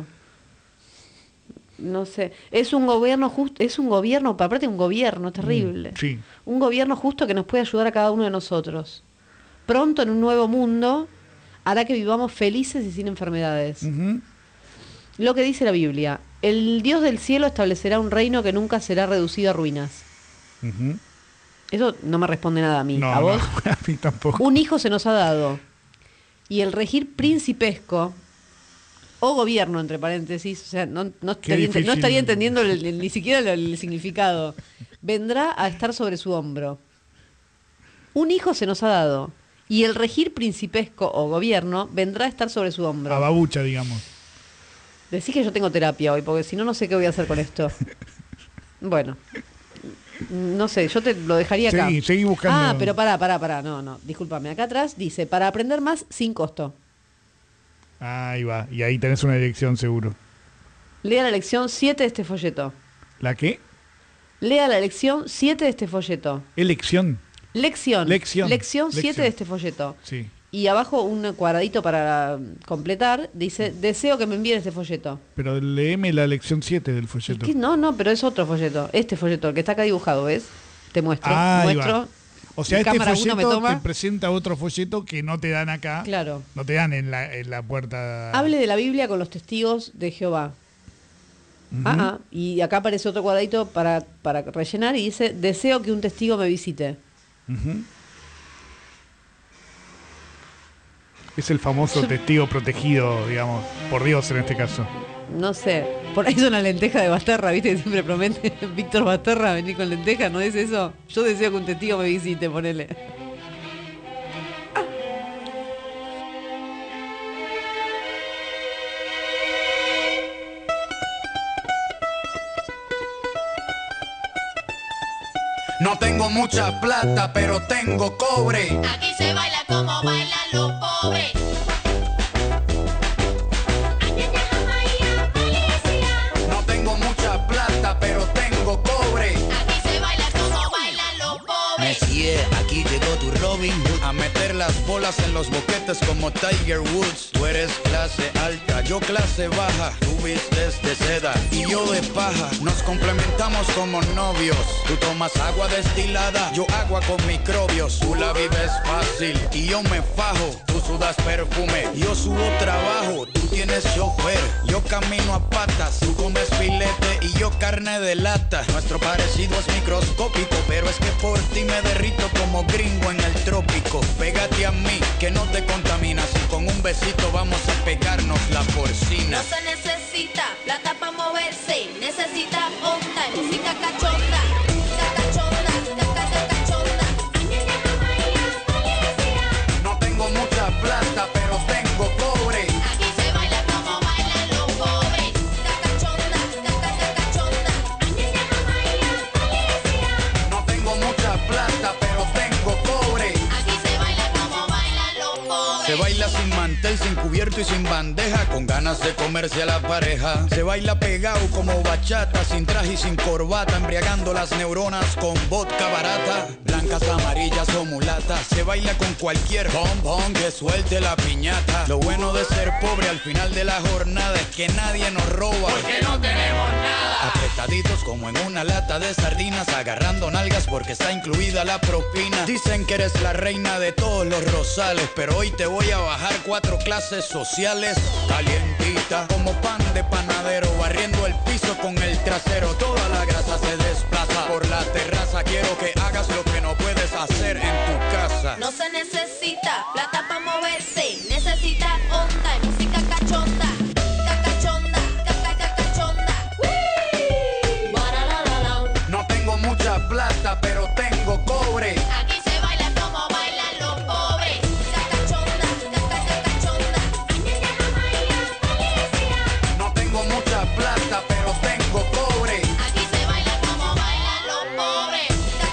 No sé. Es un gobierno justo, aparte un gobierno terrible. Sí. Un gobierno justo que nos puede ayudar a cada uno de nosotros. Pronto, en un nuevo mundo, hará que vivamos felices y sin enfermedades. Lo que dice la Biblia. El Dios del cielo establecerá un reino que nunca será reducido a ruinas. Eso no me responde nada a mí. No, ¿a vos? No, a mí tampoco. Un hijo se nos ha dado. Y el regir principesco, o gobierno, entre paréntesis, o sea, no estaría entendiendo ni siquiera el significado, vendrá a estar sobre su hombro. Un hijo se nos ha dado. Y el regir principesco o gobierno vendrá a estar sobre su hombro. A babucha, digamos. Decís que yo tengo terapia hoy, porque si no, no sé qué voy a hacer con esto. Bueno. No sé, yo te lo dejaría acá. Seguí buscando. Pero pará, no, discúlpame. Acá atrás dice, para aprender más sin costo. Ahí va, y ahí tenés una dirección seguro. Lea la lección 7 de este folleto. ¿La qué? Lea la lección 7 de este folleto. ¿Elección? Lección 7 de este folleto. Sí. Y abajo un cuadradito para completar, dice, deseo que me envíen este folleto. Pero léeme la lección 7 del folleto. No, pero es otro folleto. Este folleto, el que está acá dibujado, ¿ves? Te muestro. O sea, este cámara folleto te presenta otro folleto que no te dan acá. Claro. No te dan en la puerta. Hable de la Biblia con los testigos de Jehová. Y acá aparece otro cuadradito para rellenar y dice, deseo que un testigo me visite. Es el famoso testigo protegido, digamos, por Dios en este caso. No sé, por ahí es una lenteja de Basterra, ¿viste? Que siempre promete Víctor Basterra venir con lenteja, ¿no es eso? Yo deseo que un testigo me visite, ponele. No tengo mucha plata, pero tengo cobre. Aquí se baila como bailan los pobres. No tengo mucha plata, pero tengo cobre. Aquí se baila como bailan los pobres. Messier, aquí llegó tu Robin Hood a meter las bolas en los boquetes como Tiger Woods. Tú eres clase alta, yo clase baja. Tú vistes de seda y yo de paja. Nos complementamos como novios. Tú tomas agua destilada, yo agua con microbios. Tú la vives fácil y yo me fajo. Tú sudas perfume, yo subo trabajo. Tú tienes chofer, yo camino a patas. Tú comes filete y yo carne de lata. Nuestro parecido es microscópico, pero es que por ti me derrito como gringo en el trópico. Pégate a mí, que no te contaminas. Y con un besito vamos a pegarnos la porcina. No se necesita plata para moverse, necesita onda y música cachonda. No tengo mucha plata, pero tengo cobre. Aquí se baila como bailan los pobres. No tengo mucha plata, pero tengo cobre. Aquí se baila como bailan los pobres. Se baila sin mantel, sin cubierto y sin bandeja, con ganas de comerse a la pareja. Se baila pegado como bachata, sin traje y sin corbata, embriagando las neuronas con vodka barata. Blancas, amarillas o mulatas. Se baila con cualquier bombón que suelte la piñata. Lo bueno de ser pobre al final de la jornada es que nadie nos roba, porque no tenemos nada. Apretaditos como en una lata de sardinas, agarrando nalgas porque está incluida la propina. Dicen que eres la reina de todos los rosales, pero hoy te voy a bajar 4 clases sociales. Calientita como pan de panadero, barriendo el piso con el trasero. Toda la grasa se desplaza por la terraza. Quiero que hagas lo que no puedes hacer en tu casa. No se necesita plata para moverse, necesita onda y música cachonda. No tengo mucha plata, pero tengo cobre. Aquí se baila como bailan los pobres. No tengo mucha plata, pero tengo cobre. Aquí se baila como bailan los pobres.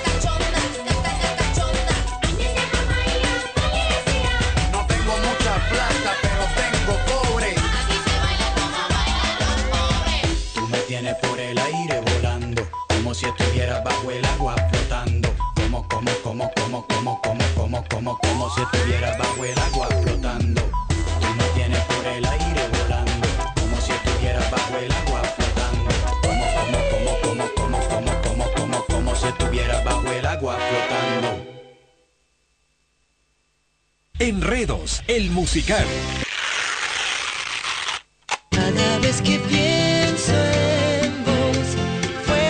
No tengo mucha plata, pero tengo cobre. Aquí se baila como bailan los pobres. Tú me tienes por el aire volando, como si estuvieras bajo el agua flotando. Como si estuvieras bajo el agua flotando. Tú me tienes por el aire volando, como si estuvieras bajo el agua flotando. Como si estuvieras bajo el agua flotando. Enredos, el musical. Cada vez que pienso en vos, fue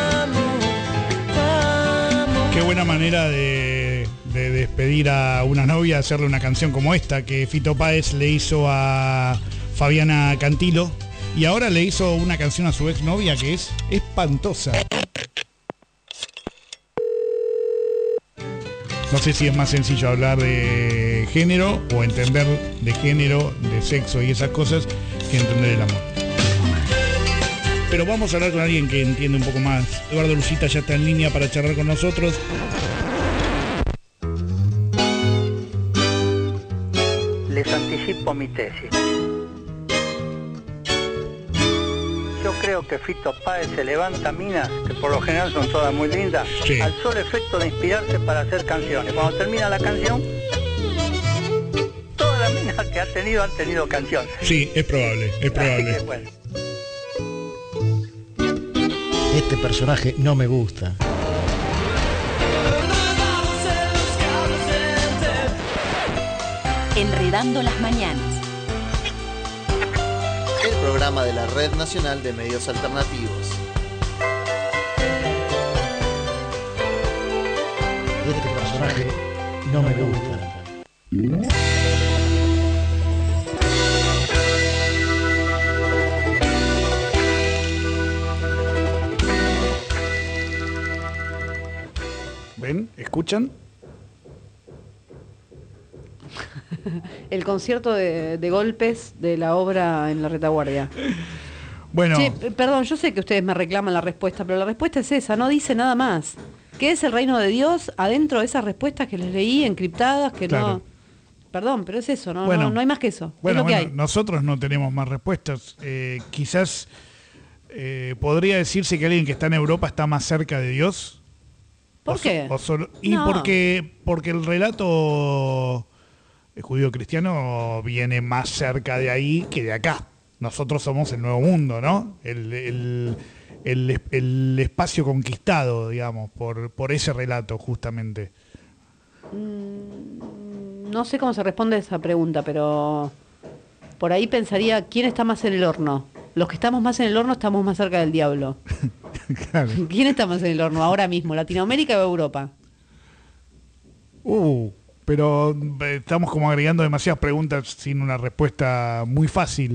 amor. Qué buena manera de despedir a una novia, hacerle una canción como esta que Fito Páez le hizo a Fabiana Cantilo, y ahora le hizo una canción a su exnovia que es espantosa. No sé si es más sencillo hablar de género o entender de género, de sexo y esas cosas, que entender el amor. Pero vamos a hablar con alguien que entiende un poco más. Eduardo Lucita ya está en línea para charlar con nosotros. Les anticipo mi tesis. Yo creo que Fito Páez se levanta minas, que por lo general son todas muy lindas, sí, al solo efecto de inspirarse para hacer canciones. Cuando termina la canción, cosas que han tenido canción. Sí, es probable, es probable. Bueno. Este personaje no me gusta. Enredando las mañanas. El programa de la Red Nacional de Medios Alternativos. Este personaje no me gusta. ¿Ven? ¿Escuchan? El concierto de golpes de la obra en la retaguardia. Bueno. Che, perdón, yo sé que ustedes me reclaman la respuesta, pero la respuesta es esa, no dice nada más. ¿Qué es el reino de Dios adentro de esas respuestas que les leí, encriptadas, que claro. no... Perdón, pero es eso, ¿no? Bueno, no hay más que eso. Bueno, es lo que hay. Nosotros no tenemos más respuestas. Quizás podría decirse que alguien que está en Europa está más cerca de Dios. ¿Por qué? No. porque el relato judío-cristiano viene más cerca de ahí que de acá. Nosotros somos el nuevo mundo, ¿no? El espacio conquistado, digamos, por ese relato, justamente. No sé cómo se responde a esa pregunta, pero por ahí pensaría, ¿quién está más en el horno? Los que estamos más en el horno estamos más cerca del diablo. Claro. ¿Quién está más en el horno ahora mismo? ¿Latinoamérica o Europa? Pero estamos como agregando demasiadas preguntas sin una respuesta muy fácil.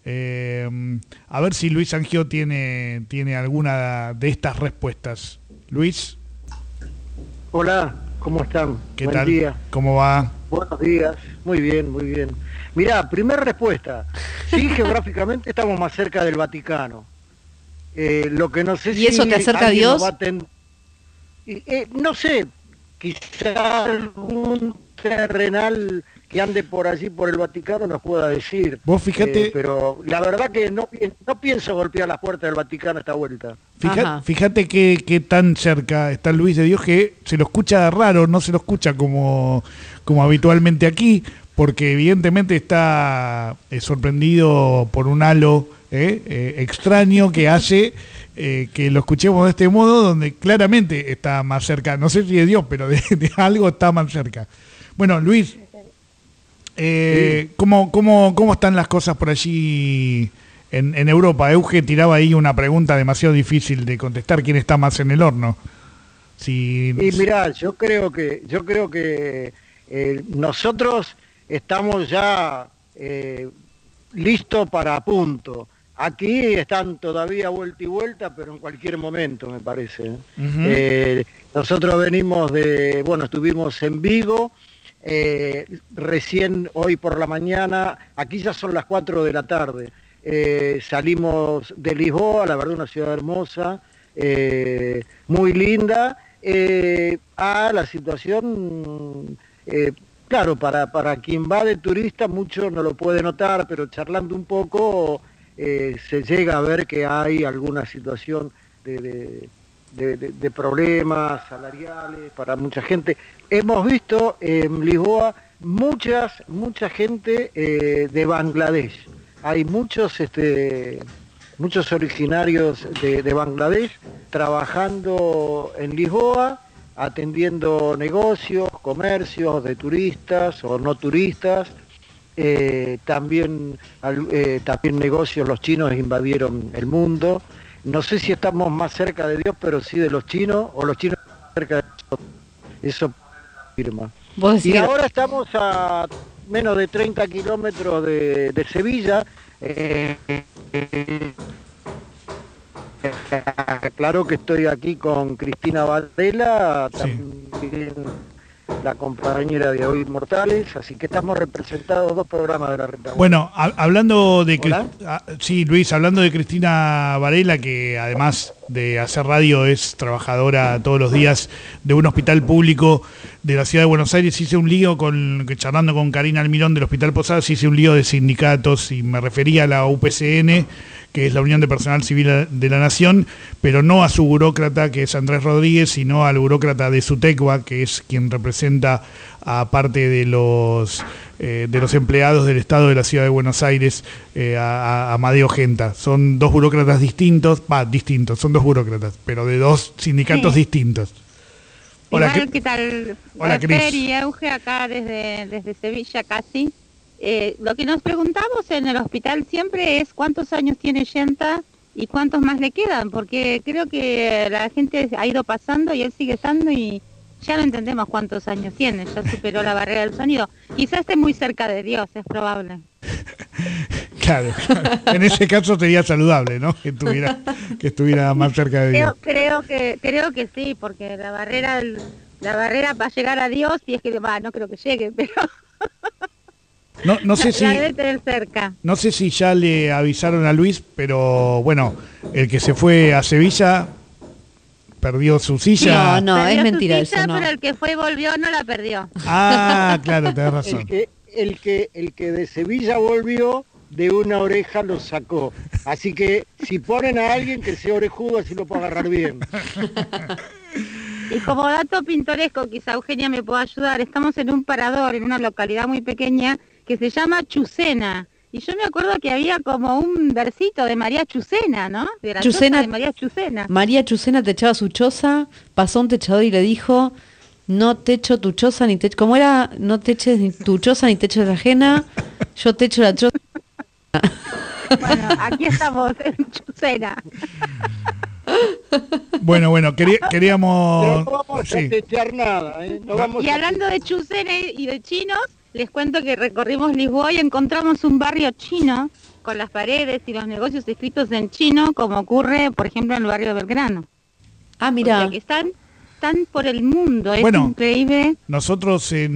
A ver si Luis Sangio tiene alguna de estas respuestas. Luis. Hola, ¿cómo están? ¿Qué Buen tal? día. ¿Cómo va? Buenos días, muy bien, muy bien. Mirá, primera respuesta. Sí, geográficamente estamos más cerca del Vaticano. Lo que no sé si... ¿Y eso te acerca a Dios? No sé, quizá algún terrenal que ande por allí, por el Vaticano, nos pueda decir. Vos fíjate... pero la verdad que no pienso golpear las puertas del Vaticano a esta vuelta. Fíjate qué tan cerca está Luis de Dios, que se lo escucha raro, no se lo escucha como habitualmente aquí, porque evidentemente está sorprendido por un halo extraño que hace que lo escuchemos de este modo, donde claramente está más cerca, no sé si de Dios, pero de algo está más cerca. Bueno, Luis, ¿cómo están las cosas por allí en Europa? Euge tiraba ahí una pregunta demasiado difícil de contestar, ¿quién está más en el horno? Y mirá, yo creo que nosotros estamos ya listos para punto. Aquí están todavía vuelta y vuelta, pero en cualquier momento, me parece. Uh-huh. Nosotros venimos estuvimos en Vigo, recién hoy por la mañana, aquí ya son las 4 de la tarde, salimos de Lisboa, la verdad una ciudad hermosa, muy linda, la situación... claro, para quien va de turista mucho no lo puede notar, pero charlando un poco se llega a ver que hay alguna situación de problemas salariales para mucha gente. Hemos visto en Lisboa mucha gente de Bangladesh. Hay muchos originarios de Bangladesh trabajando en Lisboa, atendiendo negocios, comercios de turistas o no turistas, también negocios, los chinos invadieron el mundo. No sé si estamos más cerca de Dios, pero sí de los chinos, o los chinos cerca de nosotros. Eso firma. Y ahora estamos a menos de 30 kilómetros de Sevilla. Claro que estoy aquí con Cristina Varela, también la compañera de Hoy Mortales, así que estamos representados 2 programas de la retaguardia. Bueno, hablando de Luis, hablando de Cristina Varela, que además de hacer radio es trabajadora todos los días de un hospital público de la ciudad de Buenos Aires, hice un lío charlando con Karina Almirón del Hospital Posadas, hice un lío de sindicatos y me refería a la UPCN, que es la Unión de Personal Civil de la Nación, pero no a su burócrata, que es Andrés Rodríguez, sino al burócrata de SUTECBA, que es quien representa a parte de los de los empleados del Estado de la Ciudad de Buenos Aires, a Amadeo Genta. Son dos burócratas distintos, son dos burócratas, pero de dos sindicatos distintos. Hola, igual, ¿qué tal? Hola, Cris. Fer y Euge, acá desde Sevilla casi. Lo que nos preguntamos en el hospital siempre es cuántos años tiene Genta y cuántos más le quedan, porque creo que la gente ha ido pasando y él sigue estando y ya no entendemos cuántos años tiene, ya superó la barrera del sonido. Quizás esté muy cerca de Dios, es probable. Claro, en ese caso sería saludable, ¿no? Que estuviera más cerca de Dios. Creo que sí, porque la barrera para llegar a Dios, y es que no creo que llegue, pero no sé si debe tener cerca. No sé si ya le avisaron a Luis, pero bueno, el que se fue a Sevilla perdió su silla. No, Perdió es su mentira silla, eso, no. Pero el que fue y volvió no la perdió. Ah, claro, tenés razón. El que de Sevilla volvió, de una oreja lo sacó. Así que si ponen a alguien que sea orejudo, así lo puedo agarrar bien. Y como dato pintoresco, quizá Eugenia me pueda ayudar, estamos en un parador, en una localidad muy pequeña, que se llama Chucena. Y yo me acuerdo que había como un versito de María Chucena, ¿no? De la choza de María Chucena. María Chucena techaba su choza, pasó un techador y le dijo, no techo tu choza ni techo... ¿Cómo era? No teches ni tu choza ni techo la ajena, yo techo la choza. Bueno, aquí estamos en Chucena. Bueno, queríamos... Pero no vamos a techar nada, ¿eh? Y hablando de Chucena y de chinos, les cuento que recorrimos Lisboa y encontramos un barrio chino con las paredes y los negocios escritos en chino, como ocurre, por ejemplo, en el barrio de Belgrano. Ah, mira. O sea, que están por el mundo, es Bueno, increíble. Nosotros era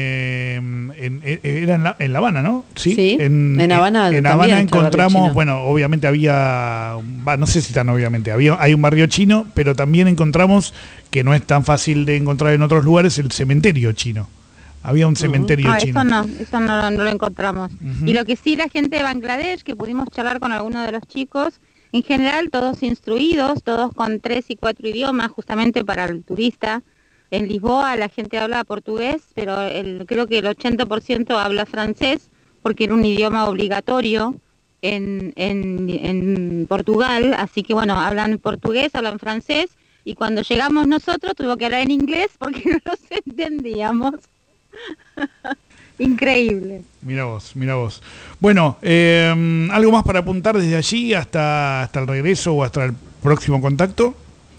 en La Habana, ¿no? Sí, en Habana En también Habana está el barrio encontramos, chino. bueno, obviamente no sé si tan obviamente, hay un barrio chino, pero también encontramos, que no es tan fácil de encontrar en otros lugares, el cementerio chino. Había un cementerio chino. Eso no lo encontramos. Y lo que sí, la gente de Bangladesh, que pudimos charlar con algunos de los chicos, en general todos instruidos, todos con 3 y 4 idiomas, justamente para el turista. En Lisboa la gente habla portugués, pero creo que el 80% habla francés, porque era un idioma obligatorio en Portugal. Así que bueno, hablan portugués, hablan francés, y cuando llegamos nosotros tuvimos que hablar en inglés porque no los entendíamos. Increíble. Mira vos. Bueno, ¿algo más para apuntar desde allí hasta el regreso o hasta el próximo contacto?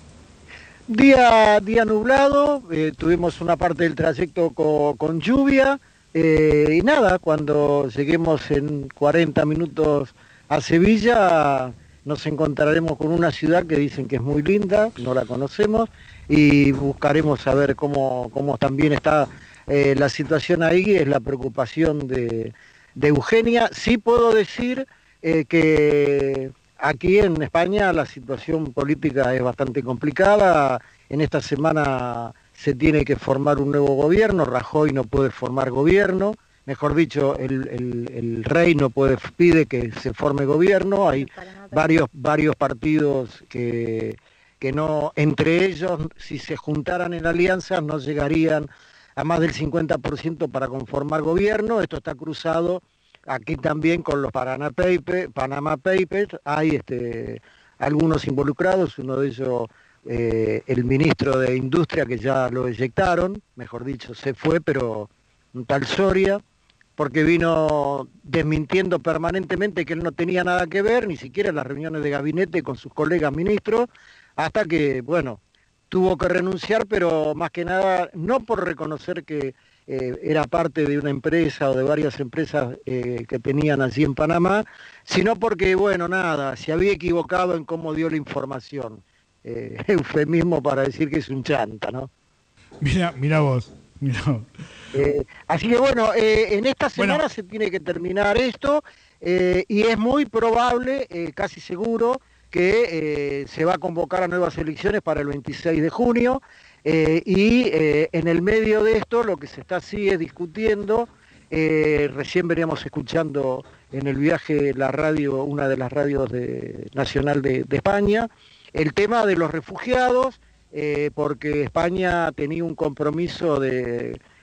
Día nublado, tuvimos una parte del trayecto con lluvia, y nada, cuando lleguemos en 40 minutos a Sevilla, nos encontraremos con una ciudad que dicen que es muy linda, no la conocemos, y buscaremos saber cómo también está la situación ahí, es la preocupación de Eugenia. Sí puedo decir que aquí en España la situación política es bastante complicada. En esta semana se tiene que formar un nuevo gobierno, Rajoy no puede formar gobierno, mejor dicho, el rey pide que se forme gobierno, hay varios partidos que no, entre ellos, si se juntaran en alianzas, no llegarían a más del 50% para conformar gobierno. Esto está cruzado aquí también con los Panama Papers, hay algunos involucrados, uno de ellos el ministro de Industria, que ya lo eyectaron, mejor dicho, se fue, pero un tal Soria, porque vino desmintiendo permanentemente que él no tenía nada que ver, ni siquiera en las reuniones de gabinete con sus colegas ministros, hasta que, bueno, tuvo que renunciar, pero más que nada, no por reconocer que era parte de una empresa o de varias empresas que tenían allí en Panamá, sino porque, bueno, nada, se había equivocado en cómo dio la información. Eufemismo para decir que es un chanta, ¿no? Mira vos. Así que bueno, en esta semana se tiene que terminar esto, y es muy probable, casi seguro, que se va a convocar a nuevas elecciones para el 26 de junio, y en el medio de esto lo que se sigue discutiendo, recién veníamos escuchando en el viaje la radio, una de las radios nacional de España, el tema de los refugiados, porque España tenía un compromiso de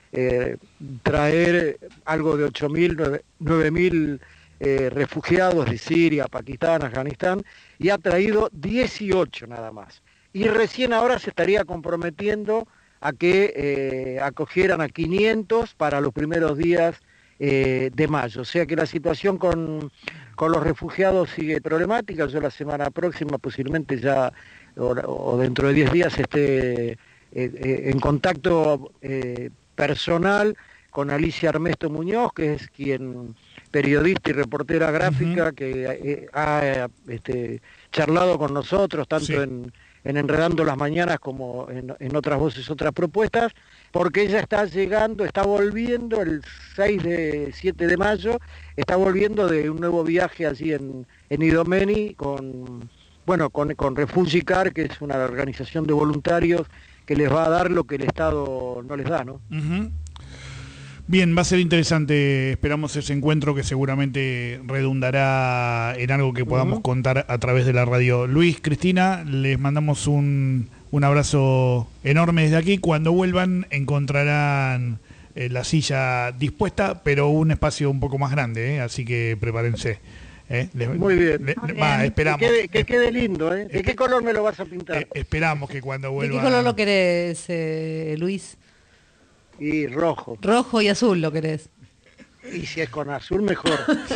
traer algo de 8.000, 9.000 refugiados de Siria, Pakistán, Afganistán, y ha traído 18 nada más. Y recién ahora se estaría comprometiendo a que acogieran a 500 para los primeros días de mayo. O sea que la situación con los refugiados sigue problemática. Yo la semana próxima posiblemente ya, o dentro de 10 días, esté en contacto personal con Alicia Armesto Muñoz, que es periodista y reportera gráfica, que ha charlado con nosotros, tanto en Enredando las Mañanas como en Otras Voces, Otras Propuestas, porque ella está volviendo el 7 de mayo, está volviendo de un nuevo viaje allí en Idomeni con Refugee Car, que es una organización de voluntarios que les va a dar lo que el Estado no les da, ¿no? Uh-huh. Bien, va a ser interesante, esperamos ese encuentro que seguramente redundará en algo que podamos contar a través de la radio. Luis, Cristina, les mandamos un abrazo enorme desde aquí. Cuando vuelvan encontrarán la silla dispuesta, pero un espacio un poco más grande, así que prepárense. Muy bien. Esperamos. Que quede lindo, ¿eh? ¿De qué color me lo vas a pintar? Esperamos que cuando vuelvan... ¿De qué color lo querés, Luis? Y rojo. Rojo y azul lo querés. Y si es con azul, mejor.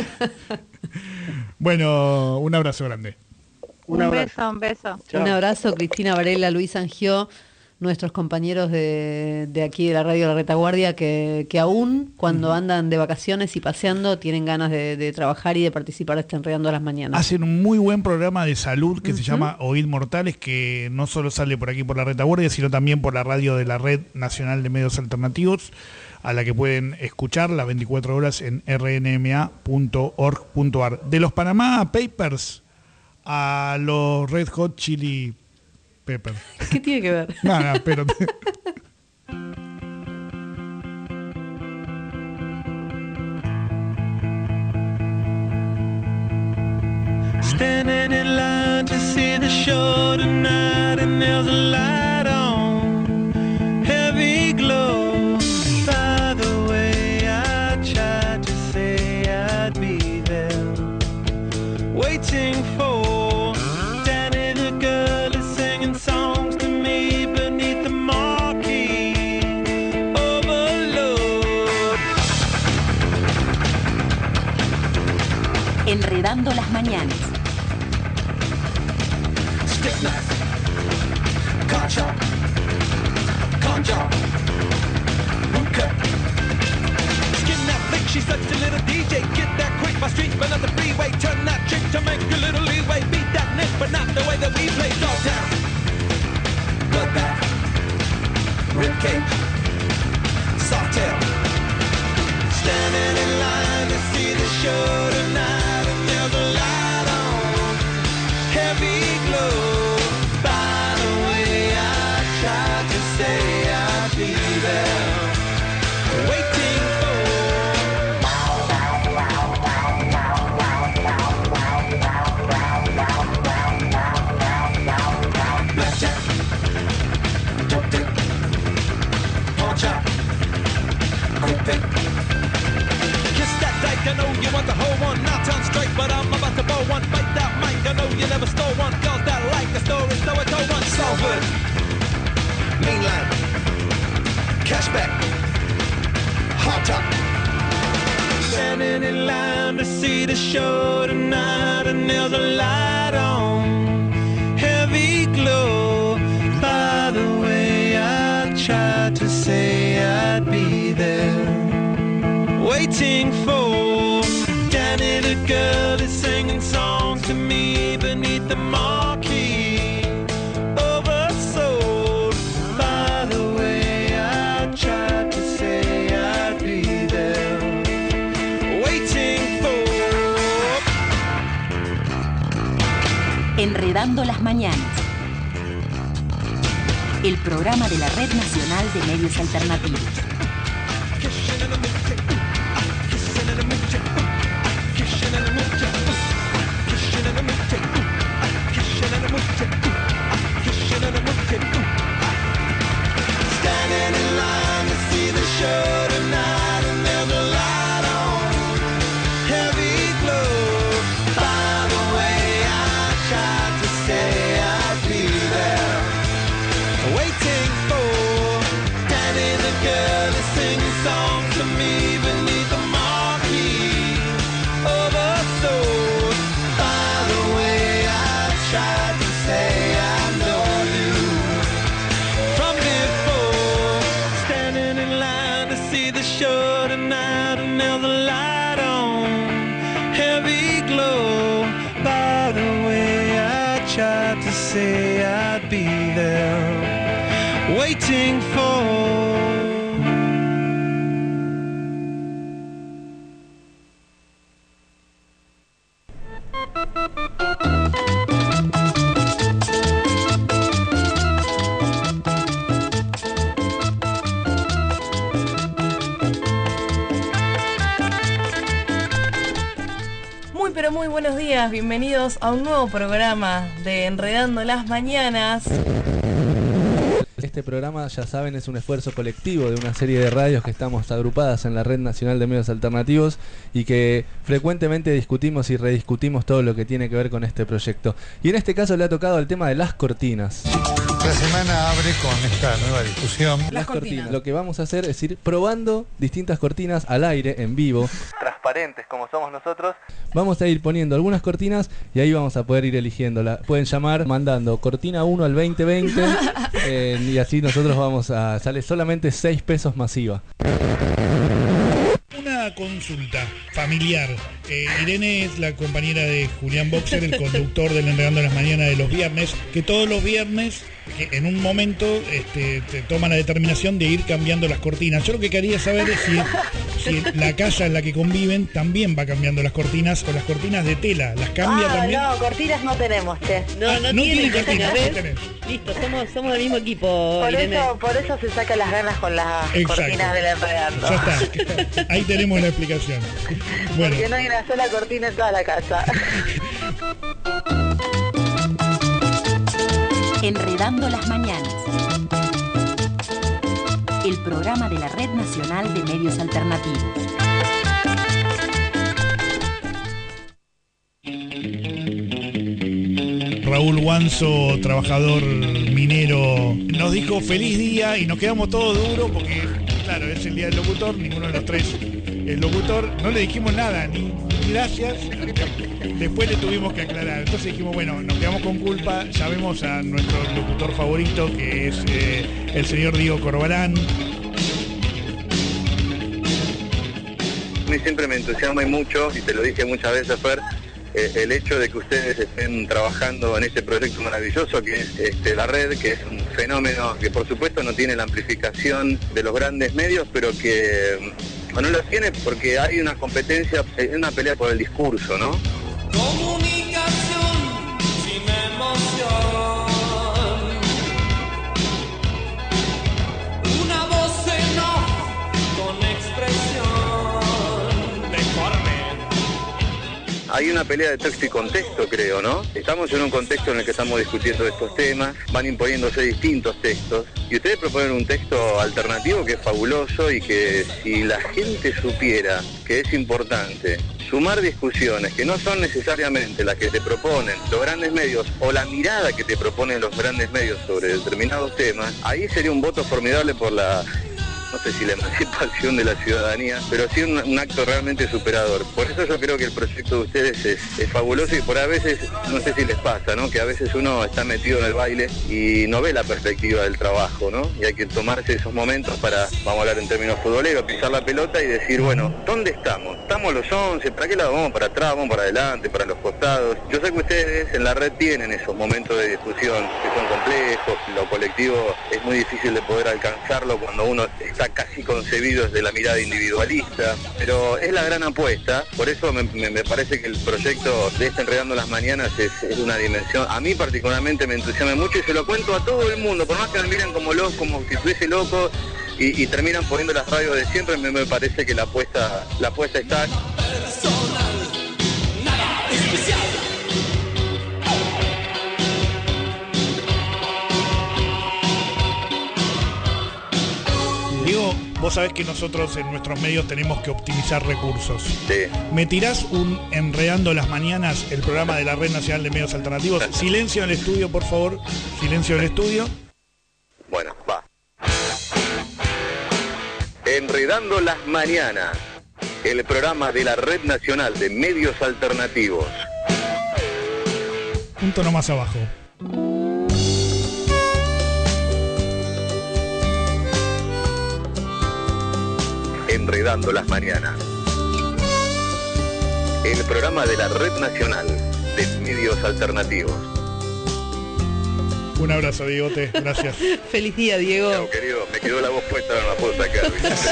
Bueno, un abrazo grande. Un beso. Chao. Un abrazo, Cristina Varela, Luis Angió, nuestros compañeros de aquí de la radio La Retaguardia, que aún cuando andan de vacaciones y paseando tienen ganas de trabajar y de participar de Enredando las Mañanas. Hacen un muy buen programa de salud que se llama Oíd Mortales, que no solo sale por aquí por La Retaguardia, sino también por la radio de la Red Nacional de Medios Alternativos, a la que pueden escuchar las 24 horas en rnma.org.ar. De los Panama Papers a los Red Hot Chili Peppers. ¿Qué tiene que ver? No, pero... Standing in line to see the show tonight, and there's a light on, heavy glow. By the way, I tried to say I'd be there, waiting for Danny the girl is singing songs to me beneath the marquee overload. Enredando las Mañanas. Stick knife, car chop, con job, hookah. Skin that flick, she's such a little DJ. Get that quick, my streets burn up the freeway. Turn that trick to make a little leeway. Beat that nick, but not the way that we play. Dog down, bloodbath, ribcage, soft tail. Standing in line to see the show tonight, and there's a light on, heavy glow. By the way, I tried to say I'd be there, waiting for blackjack, dope dick, pawn chop, quick pick. Kiss that dyke, I know you want the whole one. Now turn straight, but I'm about to bow one. Bite that mic, I know you never stole one. Girls that like the story, so I told one. Salford, mainline, cashback, hot top. Standing in line to see the show tonight, and there's a light on, heavy glow. By the way, I tried to say I'd be there, waiting for Danny the girl is singing songs to me beneath the marquee oversold. By the way, I tried to say I'd be there, waiting for. Enredando las Mañanas. El programa de la Red Nacional de Medios Alternativos. Standing in line to see the show tried to say I'd be there, waiting for. Pero muy buenos días, bienvenidos a un nuevo programa de Enredando las Mañanas. Este programa, ya saben, es un esfuerzo colectivo de una serie de radios que estamos agrupadas en la Red Nacional de Medios Alternativos y que frecuentemente discutimos y rediscutimos todo lo que tiene que ver con este proyecto. Y en este caso le ha tocado el tema de las cortinas. La semana abre con esta nueva discusión. Las cortinas. Lo que vamos a hacer es ir probando distintas cortinas al aire, en vivo. Transparentes como somos nosotros. Vamos a ir poniendo algunas cortinas y ahí vamos a poder ir eligiéndola. Pueden llamar mandando cortina 1 al 2020 y así nosotros vamos a... Sale solamente 6 pesos masiva. Una consulta familiar. Irene es la compañera de Julián Boxer, el conductor del Enredando las Mañanas de los viernes, que todos los viernes, que en un momento te toma la determinación de ir cambiando las cortinas. Yo lo que quería saber es si la casa en la que conviven también va cambiando las cortinas o las cortinas de tela. ¿Las cambia también? No, cortinas no tenemos, che. No tiene cortinas, ¿ves? no tenés. Listo, somos del mismo equipo, Irene. Por eso se saca las ganas con las cortinas del Enredando. Ya está. Ahí tenemos la explicación. Bueno. Porque no hay una sola cortina en toda la casa. Enredando las Mañanas. El programa de la Red Nacional de Medios Alternativos. Raúl Guanzo, trabajador minero, nos dijo feliz día y nos quedamos todos duros porque, claro, es el día del locutor, ninguno de los tres es locutor, no le dijimos nada, ni gracias, después le tuvimos que aclarar, entonces dijimos, bueno, nos quedamos con culpa, llamemos a nuestro locutor favorito, que es el señor Diego Corbalán. A mí siempre me entusiasma y mucho, y te lo dije muchas veces, Fer, el hecho de que ustedes estén trabajando en este proyecto maravilloso que es la red, que es un fenómeno que por supuesto no tiene la amplificación de los grandes medios, pero que no lo tiene porque hay una competencia, una pelea por el discurso, ¿no? Comunicación sin emoción. Una voz en off con expresión deforme. Hay una pelea de texto y contexto, creo, ¿no? Estamos en un contexto en el que estamos discutiendo estos temas, van imponiéndose distintos textos, y ustedes proponen un texto alternativo que es fabuloso y que si la gente supiera que es importante sumar discusiones que no son necesariamente las que te proponen los grandes medios o la mirada que te proponen los grandes medios sobre determinados temas, ahí sería un voto formidable por la... no sé si la emancipación de la ciudadanía, pero sí un acto realmente superador. Por eso yo creo que el proyecto de ustedes es fabuloso y por a veces, no sé si les pasa, ¿no? Que a veces uno está metido en el baile y no ve la perspectiva del trabajo, ¿no? Y hay que tomarse esos momentos para, vamos a hablar en términos futboleros, pisar la pelota y decir, bueno, ¿dónde estamos? ¿Estamos los 11? ¿Para qué lado vamos? ¿Para atrás? ¿Vamos para adelante? ¿Para los costados? Yo sé que ustedes en la red tienen esos momentos de discusión que son complejos, lo colectivo es muy difícil de poder alcanzarlo cuando uno está casi concebido desde la mirada individualista, pero es la gran apuesta, por eso me parece que el proyecto de Enredando las Mañanas es una dimensión, a mí particularmente me entusiasma mucho y se lo cuento a todo el mundo, por más que me miren como si estuviese loco y terminan poniendo las radios de siempre, me parece que la apuesta está. Diego, vos sabés que nosotros en nuestros medios tenemos que optimizar recursos. Sí. ¿Me tirás un Enredando las Mañanas, el programa de la Red Nacional de Medios Alternativos? Silencio en el estudio, por favor. Silencio en el estudio. Bueno, va. Enredando las Mañanas, el programa de la Red Nacional de Medios Alternativos. Un tono más abajo. Enredando las Mañanas, el programa de la Red Nacional de Medios Alternativos. Un abrazo, Diegote, gracias. Feliz día, Diego. No, querido, me quedó la voz puesta, no la puedo sacar.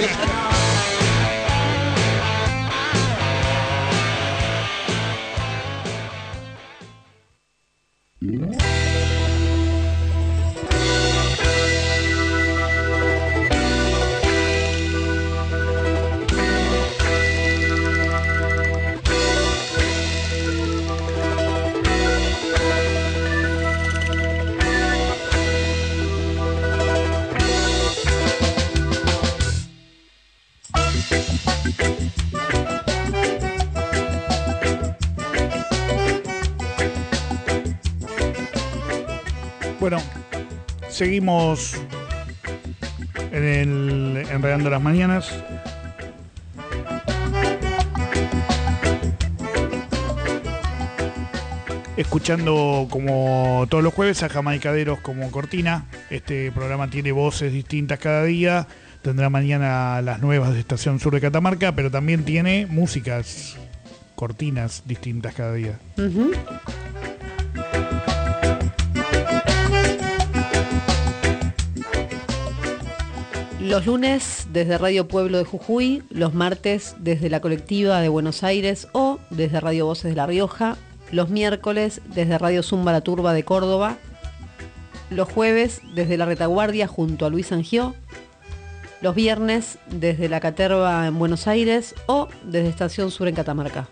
Bueno, seguimos en el Enredando las Mañanas. Escuchando como todos los jueves a Jamaicaderos como cortina. Este programa tiene voces distintas cada día. Tendrá mañana las nuevas de Estación Sur de Catamarca, pero también tiene músicas, cortinas distintas cada día. Uh-huh. Los lunes desde Radio Pueblo de Jujuy, los martes desde la Colectiva de Buenos Aires o desde Radio Voces de La Rioja, los miércoles desde Radio Zumba La Turba de Córdoba, los jueves desde La Retaguardia junto a Luis Angió, los viernes desde La Caterva en Buenos Aires o desde Estación Sur en Catamarca.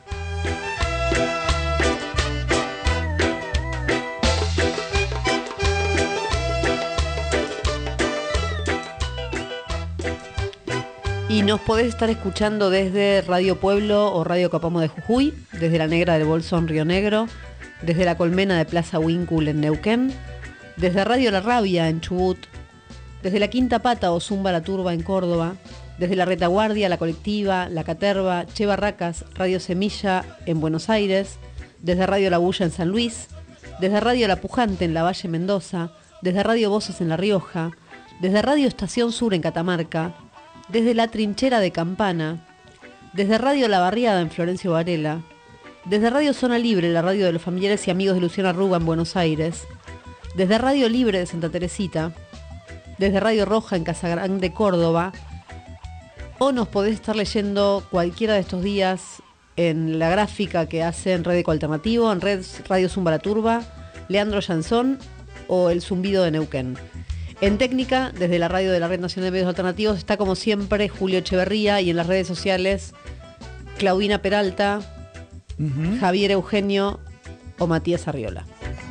Y nos podés estar escuchando desde Radio Pueblo o Radio Capamo de Jujuy, desde La Negra del Bolsón Río Negro, desde La Colmena de Plaza Huíncul en Neuquén, desde Radio La Rabia en Chubut, desde La Quinta Pata o Zumba La Turba en Córdoba, desde La Retaguardia, La Colectiva, La Caterva, Che Barracas, Radio Semilla en Buenos Aires, desde Radio La Bulla en San Luis, desde Radio La Pujante en La Valle Mendoza, desde Radio Voces en La Rioja, desde Radio Estación Sur en Catamarca, desde La Trinchera de Campana, desde Radio La Barriada en Florencio Varela, desde Radio Zona Libre, la radio de los familiares y amigos de Luciana Ruga en Buenos Aires, desde Radio Libre de Santa Teresita, desde Radio Roja en Casagrande, Córdoba, o nos podés estar leyendo cualquiera de estos días en la gráfica que hace en Red Eco Alternativo, en Red Radio Zumba La Turba, Leandro Jansón o El Zumbido de Neuquén. En técnica, desde la radio de la Red Nacional de Medios Alternativos, está como siempre Julio Echeverría, y en las redes sociales Claudina Peralta, Javier Eugenio o Matías Arriola.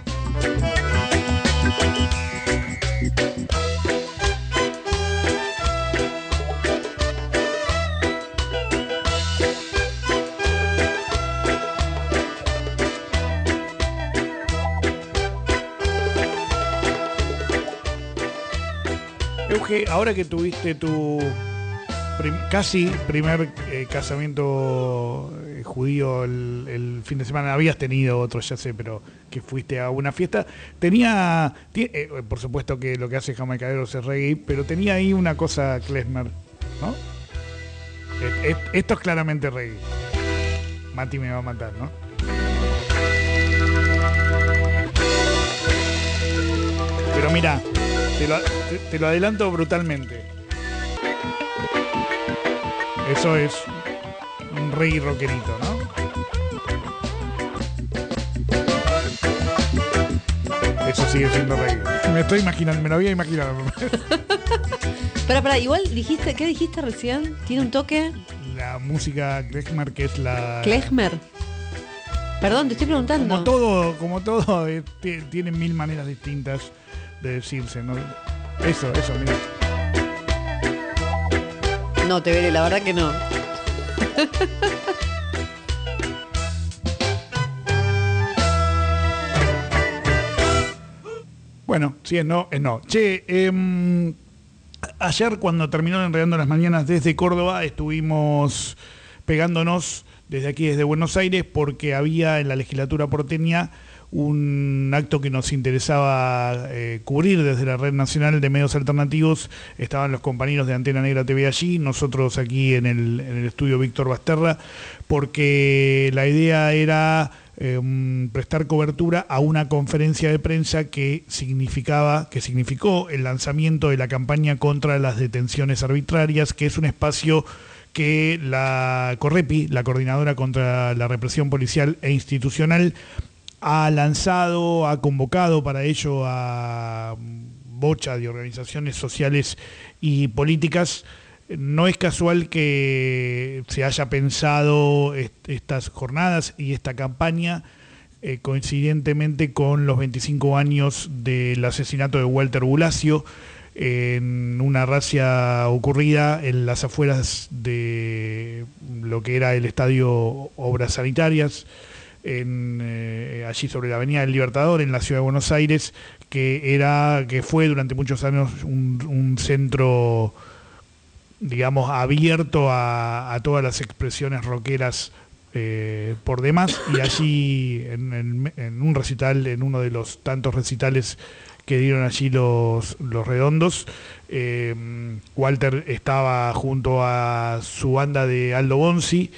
Euge, ahora que tuviste tu casi primer casamiento judío el fin de semana, habías tenido otro, ya sé, pero que fuiste a una fiesta, por supuesto que lo que hace Jamaicaderos es reggae, pero tenía ahí una cosa klezmer, ¿no? Esto es claramente reggae. Mati me va a matar, ¿no? Pero mira, te lo adelanto brutalmente. Eso es un reggae rockerito, ¿no? Eso sigue siendo reggae. Me estoy imaginando, me lo había imaginado. Para, igual dijiste, ¿qué dijiste recién? ¿Tiene un toque? La música klezmer, que es la... ¿Klezmer? Perdón, te estoy preguntando. Como todo, tiene mil maneras distintas de decirse, ¿no? Eso, mira. No, te veré, la verdad que no. Bueno, si es no, es no. Che, ayer cuando terminó Enredando las Mañanas desde Córdoba, estuvimos pegándonos desde aquí, desde Buenos Aires, porque había en la legislatura porteña un acto que nos interesaba cubrir desde la Red Nacional de Medios Alternativos. Estaban los compañeros de Antena Negra TV allí, nosotros aquí en el estudio Víctor Basterra, porque la idea era prestar cobertura a una conferencia de prensa que significó el lanzamiento de la campaña contra las detenciones arbitrarias, que es un espacio que la CORREPI, la Coordinadora contra la Represión Policial e Institucional, ha lanzado, ha convocado para ello a bocha de organizaciones sociales y políticas. No es casual que se haya pensado estas jornadas y esta campaña coincidentemente con los 25 años del asesinato de Walter Bulacio, en una razzia ocurrida en las afueras de lo que era el Estadio Obras Sanitarias, allí sobre la Avenida del Libertador, en la Ciudad de Buenos Aires, que fue durante muchos años un centro, digamos, abierto a todas las expresiones rockeras por demás, y allí en un recital, en uno de los tantos recitales que dieron allí los Redondos, Walter estaba junto a su banda de Aldo Bonzi,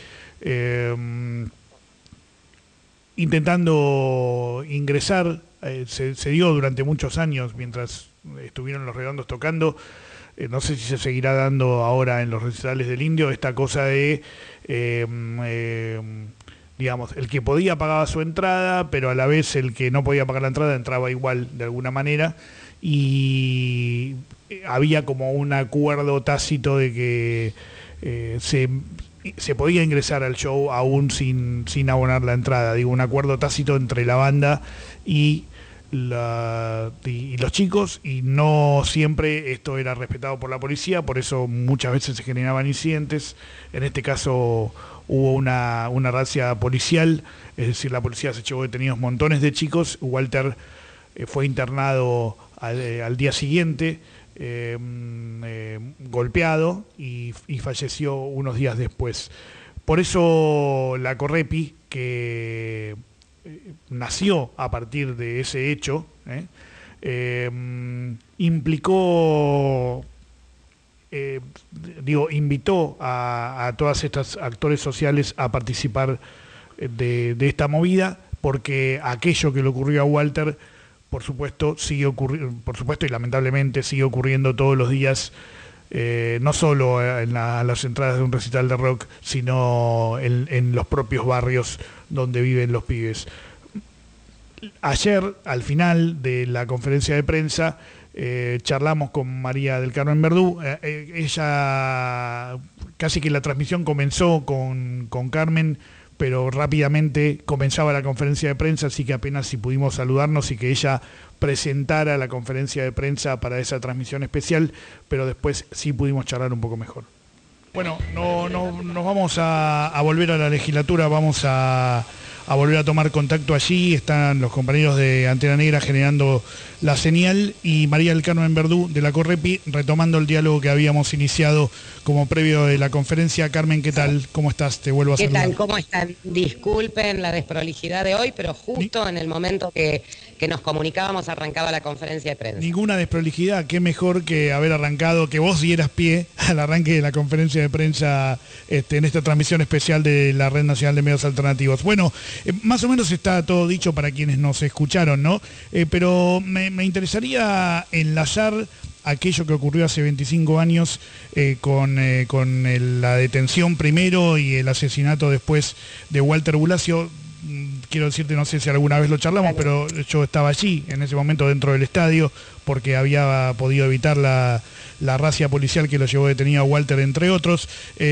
intentando ingresar. Se dio durante muchos años mientras estuvieron los Redondos tocando. No sé si se seguirá dando ahora en los recitales del Indio esta cosa de, digamos, el que podía pagaba su entrada, pero a la vez el que no podía pagar la entrada entraba igual de alguna manera, y había como un acuerdo tácito de que se podía ingresar al show aún sin abonar la entrada. Digo, un acuerdo tácito entre la banda y los chicos, y no siempre esto era respetado por la policía, por eso muchas veces se generaban incidentes. En este caso hubo una razzia policial, es decir, la policía se llevó detenidos montones de chicos. Walter fue internado al día siguiente, golpeado, y falleció unos días después. Por eso la CORREPI, que nació a partir de ese hecho, invitó a todas estas actores sociales a participar de esta movida, porque aquello que le ocurrió a Walter, por supuesto, sigue ocurriendo, y lamentablemente sigue ocurriendo todos los días, no solo en las entradas de un recital de rock, sino en los propios barrios donde viven los pibes. Ayer, al final de la conferencia de prensa, charlamos con María del Carmen Verdú. Ella, casi que la transmisión comenzó con Carmen, pero rápidamente comenzaba la conferencia de prensa, así que apenas si pudimos saludarnos y que ella presentara la conferencia de prensa para esa transmisión especial, pero después sí pudimos charlar un poco mejor. Bueno, nos vamos a volver a la legislatura, vamos a volver a tomar contacto allí. Están los compañeros de Antena Negra generando la señal, y María del Carmen Verdú de la CORREPI retomando el diálogo que habíamos iniciado como previo de la conferencia. Carmen, ¿qué tal? ¿Cómo estás? Te vuelvo a saludar. ¿Qué tal? ¿Cómo están? Disculpen la desprolijidad de hoy, pero justo en el momento que nos comunicábamos arrancaba la conferencia de prensa. Ninguna desprolijidad, qué mejor que haber arrancado, que vos dieras pie al arranque de la conferencia de prensa en esta transmisión especial de la Red Nacional de Medios Alternativos. Bueno, más o menos está todo dicho para quienes nos escucharon, ¿no? Pero me interesaría enlazar aquello que ocurrió hace 25 años con la detención primero y el asesinato después de Walter Bulacio. Quiero decirte, no sé si alguna vez lo charlamos, pero yo estaba allí en ese momento dentro del estadio porque había podido evitar la razzia policial que lo llevó detenido a Walter, entre otros.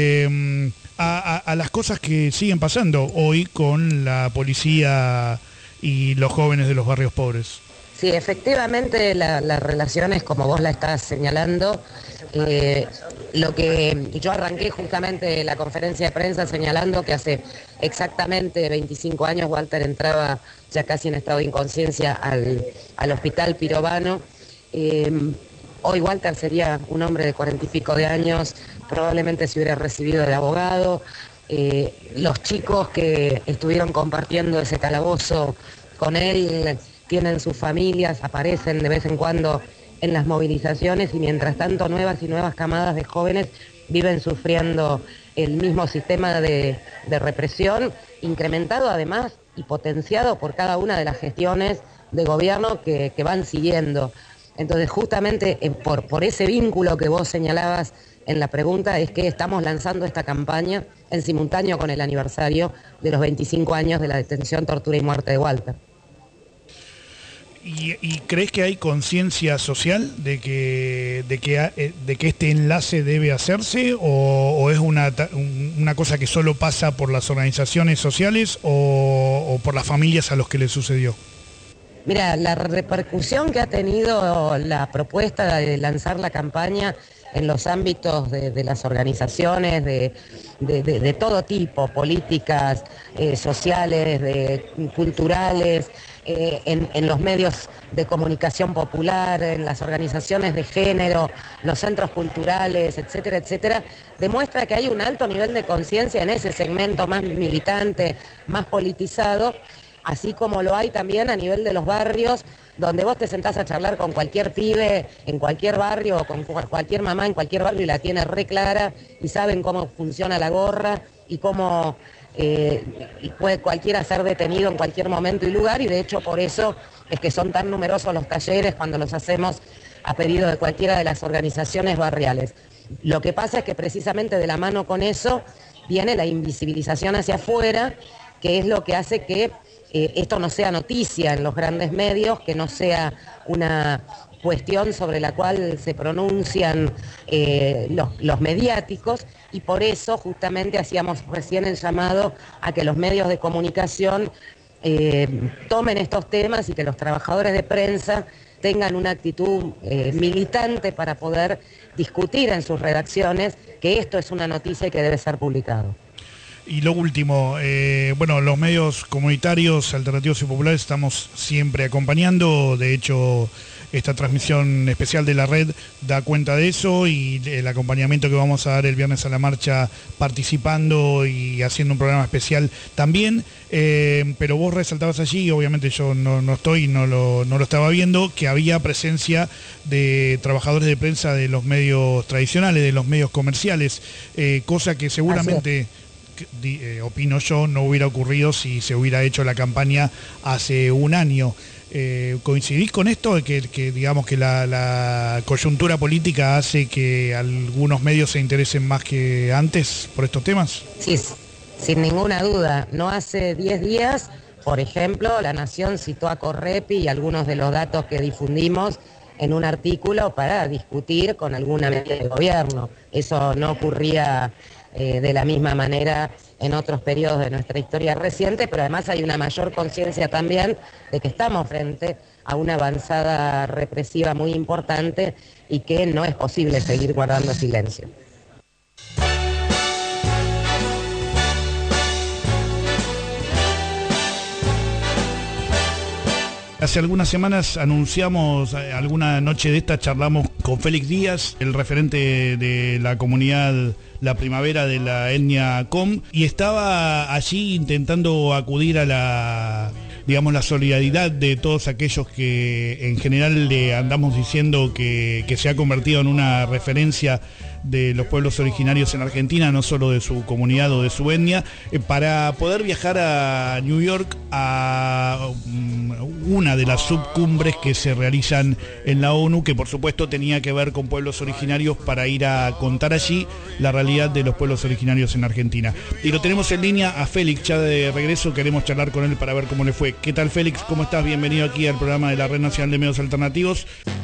A las cosas que siguen pasando hoy con la policía y los jóvenes de los barrios pobres. Sí, efectivamente las relaciones, como vos la estás señalando, lo que yo arranqué justamente la conferencia de prensa señalando que hace exactamente 25 años Walter entraba ya casi en estado de inconsciencia al hospital Pirovano. Hoy Walter sería un hombre de 40 y pico de años, probablemente se hubiera recibido de abogado. Los chicos que estuvieron compartiendo ese calabozo con él tienen sus familias, aparecen de vez en cuando en las movilizaciones, y mientras tanto nuevas y nuevas camadas de jóvenes viven sufriendo el mismo sistema de represión, incrementado además y potenciado por cada una de las gestiones de gobierno que van siguiendo. Entonces, justamente por ese vínculo que vos señalabas en la pregunta, es que estamos lanzando esta campaña en simultáneo con el aniversario de los 25 años de la detención, tortura y muerte de Walter. ¿Y crees que hay conciencia social de que este enlace debe hacerse o es una cosa que solo pasa por las organizaciones sociales o por las familias a los que les sucedió? Mira, la repercusión que ha tenido la propuesta de lanzar la campaña en los ámbitos de las organizaciones de todo tipo, políticas, sociales, culturales, en los medios de comunicación popular, en las organizaciones de género, los centros culturales, etcétera, etcétera, demuestra que hay un alto nivel de conciencia en ese segmento más militante, más politizado, así como lo hay también a nivel de los barrios, donde vos te sentás a charlar con cualquier pibe en cualquier barrio, o con cualquier mamá en cualquier barrio y la tiene re clara y saben cómo funciona la gorra y cómo y puede cualquiera ser detenido en cualquier momento y lugar, y de hecho por eso es que son tan numerosos los talleres cuando los hacemos a pedido de cualquiera de las organizaciones barriales. Lo que pasa es que precisamente de la mano con eso viene la invisibilización hacia afuera, que es lo que hace que esto no sea noticia en los grandes medios, que no sea una cuestión sobre la cual se pronuncian los mediáticos, y por eso justamente hacíamos recién el llamado a que los medios de comunicación tomen estos temas y que los trabajadores de prensa tengan una actitud militante para poder discutir en sus redacciones que esto es una noticia y que debe ser publicado. Y lo último, los medios comunitarios, alternativos y populares estamos siempre acompañando. De hecho, esta transmisión especial de la red da cuenta de eso, y el acompañamiento que vamos a dar el viernes a la marcha, participando y haciendo un programa especial también. Pero vos resaltabas allí, obviamente yo no estoy, no lo estaba viendo, que había presencia de trabajadores de prensa de los medios tradicionales, de los medios comerciales, cosa que seguramente... opino yo, no hubiera ocurrido si se hubiera hecho la campaña hace un año. ¿Coincidís con esto? Que digamos que la coyuntura política hace que algunos medios se interesen más que antes por estos temas. Sí, sin ninguna duda. No hace 10 días, por ejemplo, La Nación citó a Correpi y algunos de los datos que difundimos en un artículo para discutir con alguna medida de gobierno. Eso no ocurría de la misma manera en otros periodos de nuestra historia reciente, pero además hay una mayor conciencia también de que estamos frente a una avanzada represiva muy importante y que no es posible seguir guardando silencio. Hace algunas semanas anunciamos, alguna noche de esta charlamos con Félix Díaz, el referente de la comunidad La Primavera de la etnia Com, y estaba allí intentando acudir a la solidaridad de todos aquellos que en general le andamos diciendo que se ha convertido en una referencia de los pueblos originarios en Argentina, no solo de su comunidad o de su etnia, para poder viajar a New York a una de las subcumbres que se realizan en la ONU, que por supuesto tenía que ver con pueblos originarios, para ir a contar allí la realidad de los pueblos originarios en Argentina. Y lo tenemos en línea a Félix, ya de regreso, queremos charlar con él para ver cómo le fue. ¿Qué tal, Félix? ¿Cómo estás? Bienvenido aquí al programa de la Red Nacional de Medios Alternativos.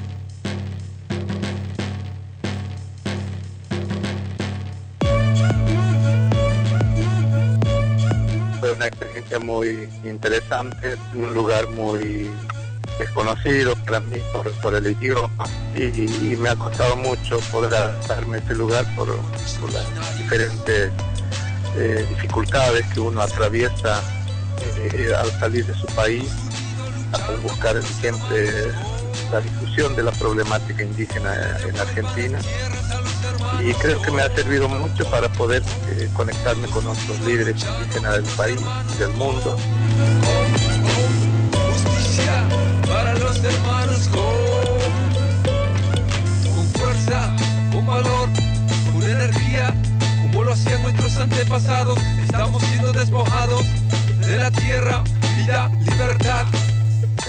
Fue una experiencia muy interesante, un lugar muy desconocido para mí por el idioma, y me ha costado mucho poder adaptarme a ese lugar por las diferentes dificultades que uno atraviesa al salir de su país, al buscar siempre la discusión de la problemática indígena en Argentina, y creo que me ha servido mucho para poder conectarme con otros líderes indígenas del país y del mundo. Justicia para los hermanos con fuerza, con valor, con energía, como lo hacían nuestros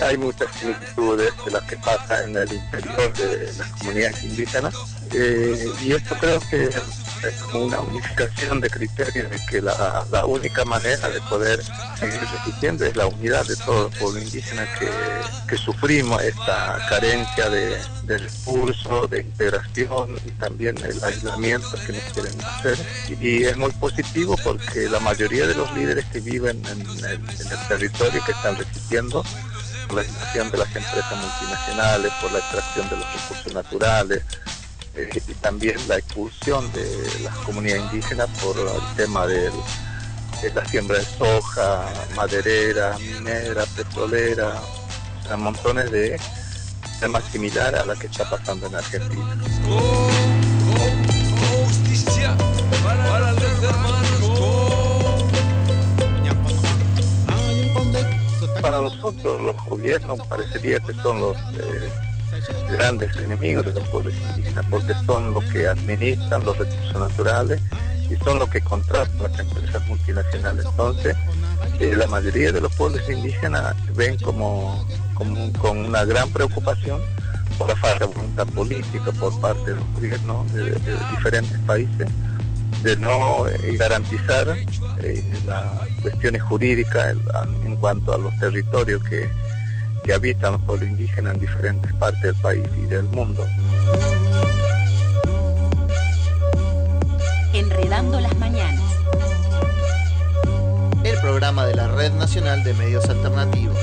hay muchas similitudes de las que pasa en el interior de las comunidades indígenas, y esto creo que es como una unificación de criterios de que la única manera de poder seguir resistiendo es la unidad de todos los pueblos indígenas que sufrimos esta carencia de recursos, de integración y también el aislamiento que nos quieren hacer. Y es muy positivo porque la mayoría de los líderes que viven en el territorio que están resistiendo por la invasión de las empresas multinacionales, por la extracción de los recursos naturales, y también la expulsión de las comunidades indígenas por el tema de la siembra de soja, maderera, minera, petrolera, o sea, montones de temas similares a la que está pasando en Argentina. Justicia para los hermanos. Para nosotros los gobiernos parecería que son los grandes enemigos de los pueblos indígenas, porque son los que administran los recursos naturales y son los que contratan las empresas multinacionales. Entonces, la mayoría de los pueblos indígenas ven con una gran preocupación por la falta de voluntad política por parte de los gobiernos de diferentes países de no garantizar las cuestiones jurídicas en cuanto a los territorios que habitan los pueblos indígenas en diferentes partes del país y del mundo. Enredando las mañanas. El programa de la Red Nacional de Medios Alternativos.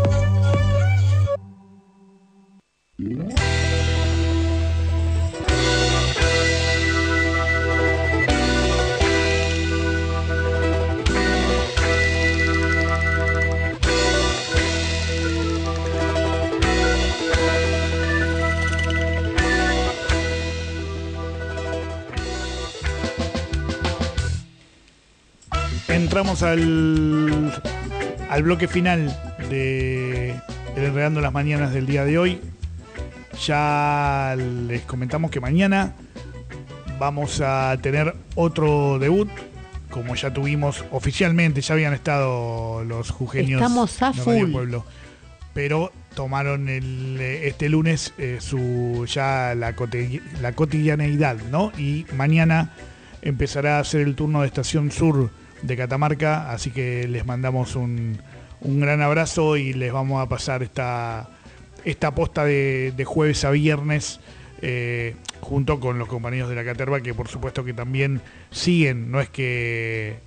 Entramos al bloque final de Enredando las Mañanas del día de hoy. Ya les comentamos que mañana vamos a tener otro debut, como ya tuvimos oficialmente, ya habían estado los jujeños Estamos a de full. Radio Pueblo, pero tomaron este lunes la cotidianeidad, ¿no? Y mañana empezará a ser el turno de Estación Sur de Catamarca, así que les mandamos un gran abrazo y les vamos a pasar esta posta de jueves a viernes junto con los compañeros de la Caterva, que por supuesto que también siguen, no es que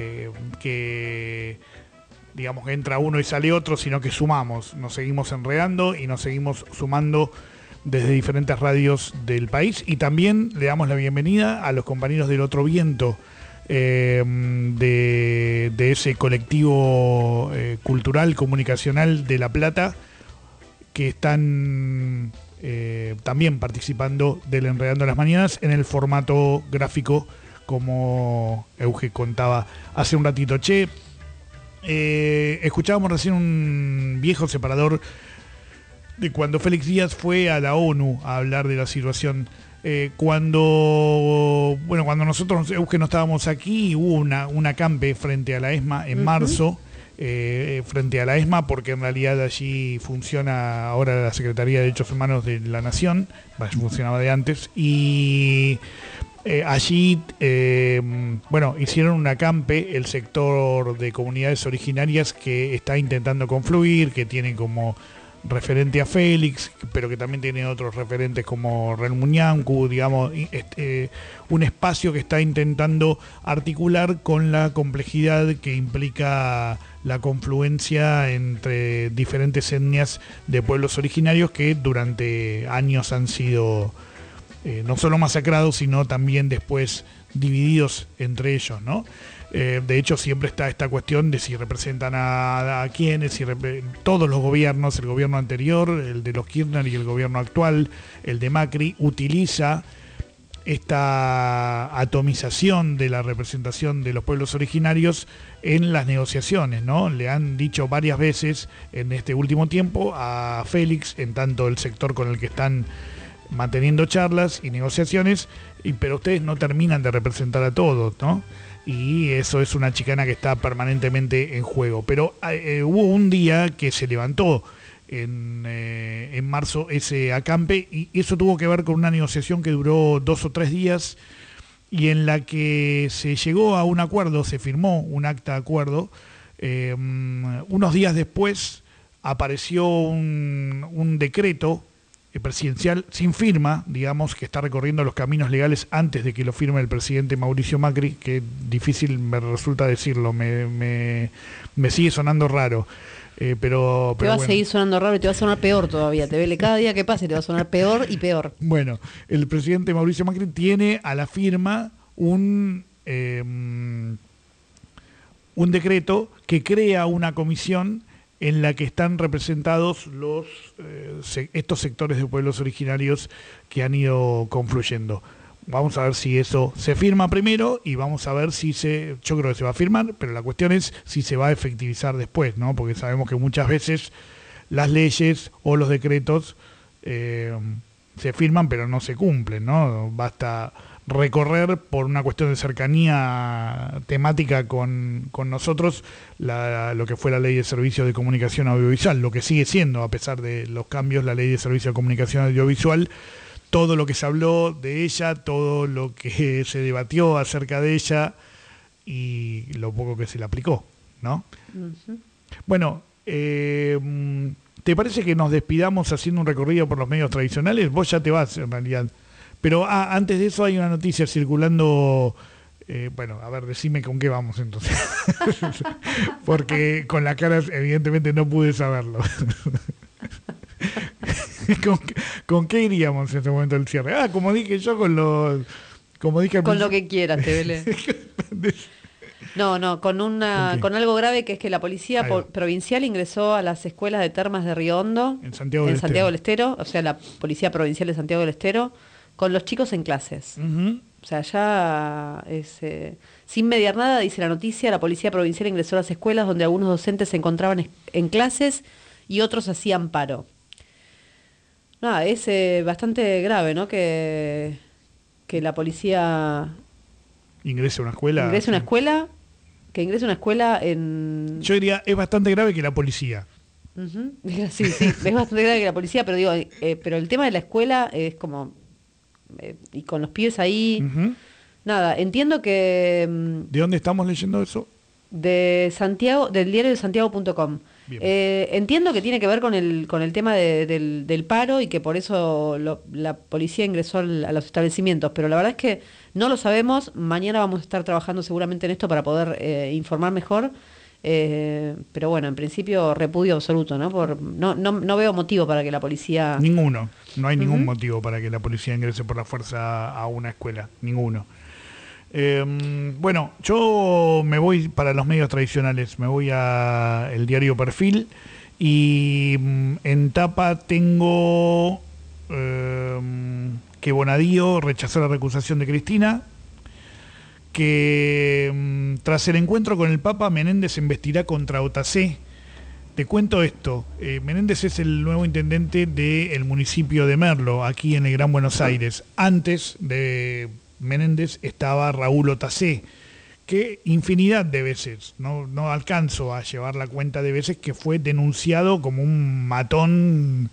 digamos entra uno y sale otro, sino que sumamos, nos seguimos enredando y nos seguimos sumando desde diferentes radios del país, y también le damos la bienvenida a los compañeros del Otro Viento, de ese colectivo cultural, comunicacional de La Plata, que están también participando del Enredando las Mañanas en el formato gráfico, como Euge contaba hace un ratito. Escuchábamos recién un viejo separador de cuando Félix Díaz fue a la ONU a hablar de la situación. Cuando nosotros, Euge, no estábamos aquí, hubo un acampe frente a la ESMA en marzo, frente a la ESMA, porque en realidad allí funciona ahora la Secretaría de Derechos Humanos de la Nación, funcionaba de antes, y allí hicieron un acampe el sector de comunidades originarias que está intentando confluir, que tiene como referente a Félix, pero que también tiene otros referentes como Relmuñancu, digamos, un espacio que está intentando articular con la complejidad que implica la confluencia entre diferentes etnias de pueblos originarios que durante años han sido no solo masacrados, sino también después divididos entre ellos, ¿no? De hecho, siempre está esta cuestión de si representan a quiénes, todos los gobiernos, el gobierno anterior, el de los Kirchner y el gobierno actual, el de Macri, utiliza esta atomización de la representación de los pueblos originarios en las negociaciones, ¿no? Le han dicho varias veces en este último tiempo a Félix, en tanto el sector con el que están manteniendo charlas y negociaciones, pero ustedes no terminan de representar a todos, ¿no? Y eso es una chicana que está permanentemente en juego. Pero hubo un día que se levantó en marzo ese acampe, y eso tuvo que ver con una negociación que duró 2 o 3 días y en la que se llegó a un acuerdo, se firmó un acta de acuerdo. Unos días después apareció un decreto presidencial sin firma, digamos, que está recorriendo los caminos legales antes de que lo firme el presidente Mauricio Macri, que difícil me resulta decirlo, me sigue sonando raro. Pero te va bueno. A seguir sonando raro y te va a sonar peor todavía. Te vele cada día que pase, te va a sonar peor y peor. Bueno, el presidente Mauricio Macri tiene a la firma un decreto que crea una comisión en la que están representados estos sectores de pueblos originarios que han ido confluyendo. Vamos a ver si eso se firma primero y vamos a ver si yo creo que se va a firmar, pero la cuestión es si se va a efectivizar después, ¿no? Porque sabemos que muchas veces las leyes o los decretos se firman pero no se cumplen, ¿no? Basta recorrer por una cuestión de cercanía temática con nosotros lo que fue la Ley de Servicios de Comunicación Audiovisual, lo que sigue siendo, a pesar de los cambios, la Ley de Servicios de Comunicación Audiovisual. Todo lo que se habló de ella, todo lo que se debatió acerca de ella y lo poco que se le aplicó, ¿no? Uh-huh. Bueno, ¿te parece que nos despidamos haciendo un recorrido por los medios tradicionales? Vos ya te vas, en realidad. Pero antes de eso hay una noticia circulando. Bueno, a ver, decime con qué vamos entonces. Porque con la cara evidentemente no pude saberlo. ¿Con qué iríamos en este momento del cierre? Como dije yo, con lo que quieras, te vele. No, con algo grave, que es que la policía provincial ingresó a las escuelas de termas de Río Hondo, en Santiago del Estero, o sea, la policía provincial de Santiago del Estero, con los chicos en clases. Uh-huh. O sea, ya es sin mediar nada, dice la noticia, la policía provincial ingresó a las escuelas donde algunos docentes se encontraban en clases y otros hacían paro. Nada, es bastante grave, ¿no? Que la policía ingrese a una escuela. Que ingrese a una escuela en... Yo diría, es bastante grave que la policía. Uh-huh. Sí, es bastante grave que la policía, pero digo, pero el tema de la escuela es como... y con los pibes ahí... Uh-huh. Nada, entiendo que... ¿De dónde estamos leyendo eso? De Santiago, del diario de Santiago.com. Entiendo que tiene que ver con el tema del paro y que por eso la policía ingresó a los establecimientos, pero la verdad es que no lo sabemos. Mañana vamos a estar trabajando seguramente en esto para poder informar mejor, pero bueno, en principio repudio absoluto, ¿no? No veo motivo para que la policía... Ninguno, no hay ningún motivo para que la policía ingrese por la fuerza a una escuela, ninguno. Bueno, yo me voy para los medios tradicionales, me voy a el diario Perfil y en tapa tengo que Bonadío rechazó la recusación de Cristina, que tras el encuentro con el Papa, Menéndez embestirá contra Otacé. Te cuento esto, Menéndez es el nuevo intendente del municipio de Merlo, aquí en el Gran Buenos Aires. Antes de Menéndez estaba Raúl Otacé, que infinidad de veces, no alcanzo a llevar la cuenta de veces, que fue denunciado como un matón,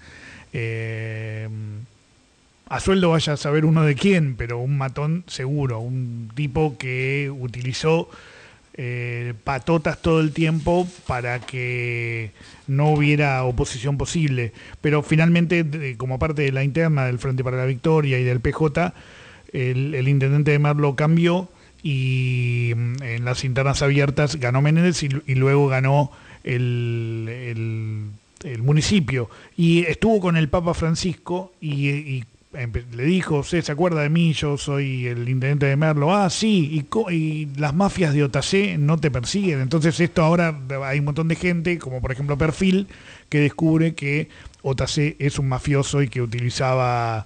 a sueldo vaya a saber uno de quién, pero un matón seguro, un tipo que utilizó patotas todo el tiempo para que no hubiera oposición posible, pero finalmente, como parte de la interna del Frente para la Victoria y del PJ, el intendente de Merlo cambió y en las internas abiertas ganó Menéndez y luego ganó el municipio. Y estuvo con el Papa Francisco y le dijo, ¿se acuerda de mí? Yo soy el intendente de Merlo. Ah, sí, y las mafias de Otacé no te persiguen. Entonces esto ahora hay un montón de gente, como por ejemplo Perfil, que descubre que Otacé es un mafioso y que utilizaba...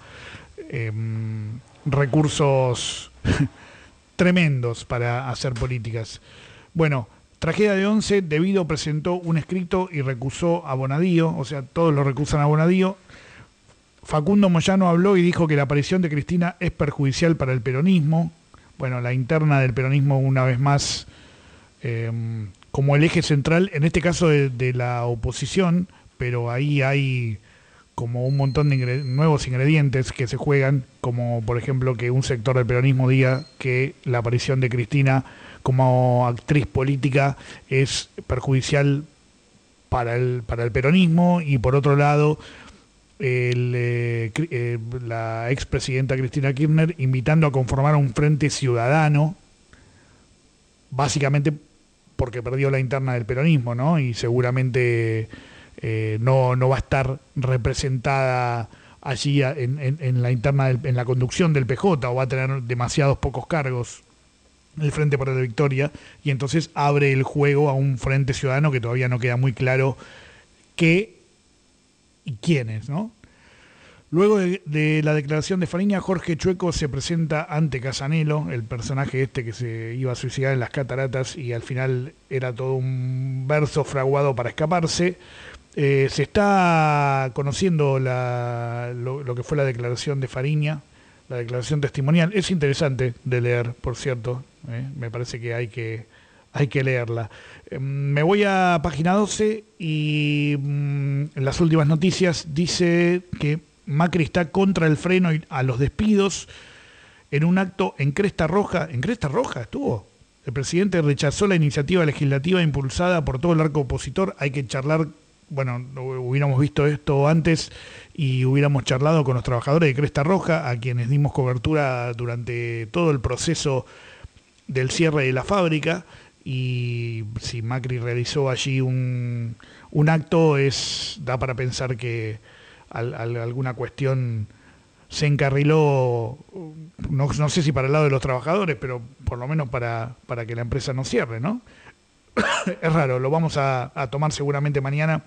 recursos tremendos para hacer políticas. Bueno, tragedia de Once, Debido presentó un escrito y recusó a Bonadío, o sea, todos lo recusan a Bonadío. Facundo Moyano habló y dijo que la aparición de Cristina es perjudicial para el peronismo. Bueno, la interna del peronismo una vez más como el eje central, en este caso de la oposición, pero ahí hay como un montón de nuevos ingredientes que se juegan, como por ejemplo que un sector del peronismo diga que la aparición de Cristina como actriz política es perjudicial para el peronismo, y por otro lado la expresidenta Cristina Kirchner invitando a conformar un frente ciudadano, básicamente porque perdió la interna del peronismo, ¿no? Y seguramente no va a estar representada allí en la interna, en la conducción del PJ, o va a tener demasiados pocos cargos el Frente para la Victoria, y entonces abre el juego a un frente ciudadano que todavía no queda muy claro qué y quiénes, ¿no? Luego de la declaración de Fariña, Jorge Chueco se presenta ante Casanelo, el personaje que se iba a suicidar en las cataratas y al final era todo un verso fraguado para escaparse. Se está conociendo lo que fue la declaración de Fariña, la declaración testimonial. Es interesante de leer, por cierto, me parece que hay que leerla. Me voy a página 12 y en las últimas noticias dice que Macri está contra el freno a los despidos en un acto en Cresta Roja. ¿En Cresta Roja estuvo? El presidente rechazó la iniciativa legislativa impulsada por todo el arco opositor. Hay que charlar, bueno, hubiéramos visto esto antes y hubiéramos charlado con los trabajadores de Cresta Roja, a quienes dimos cobertura durante todo el proceso del cierre de la fábrica, y si Macri realizó allí un acto, da para pensar que alguna cuestión se encarriló, no sé si para el lado de los trabajadores, pero por lo menos para que la empresa no cierre, ¿no? Es raro, lo vamos a tomar seguramente mañana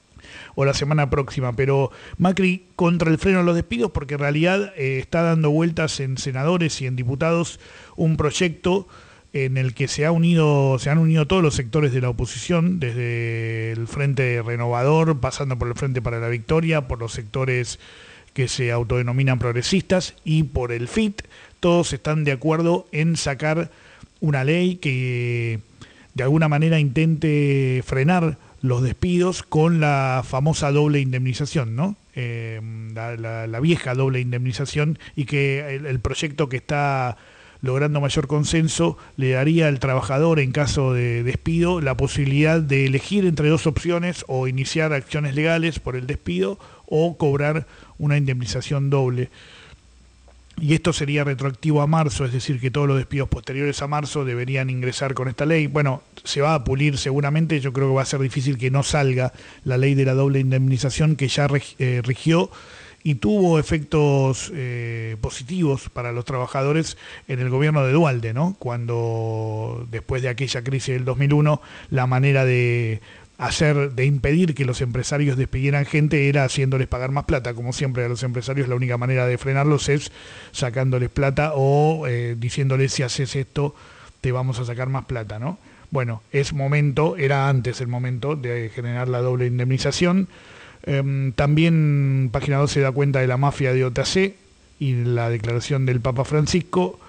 o la semana próxima, pero Macri contra el freno a los despidos, porque en realidad está dando vueltas en senadores y en diputados un proyecto en el que se han unido todos los sectores de la oposición, desde el Frente Renovador, pasando por el Frente para la Victoria, por los sectores que se autodenominan progresistas y por el FIT. Todos están de acuerdo en sacar una ley que de alguna manera intente frenar los despidos con la famosa doble indemnización, ¿no? La vieja doble indemnización, y que el proyecto que está logrando mayor consenso le daría al trabajador, en caso de despido, la posibilidad de elegir entre dos opciones: o iniciar acciones legales por el despido o cobrar una indemnización doble. Y esto sería retroactivo a marzo, es decir, que todos los despidos posteriores a marzo deberían ingresar con esta ley. Bueno, se va a pulir seguramente, yo creo que va a ser difícil que no salga la ley de la doble indemnización, que ya rigió y tuvo efectos positivos para los trabajadores en el gobierno de Duhalde, ¿no? Cuando, después de aquella crisis del 2001, la manera de impedir que los empresarios despidieran gente era haciéndoles pagar más plata. Como siempre, a los empresarios la única manera de frenarlos es sacándoles plata o diciéndoles: si haces esto te vamos a sacar más plata, ¿no? Bueno, era antes el momento de generar la doble indemnización. También Página 12 se da cuenta de la mafia de OTC y la declaración del Papa Francisco.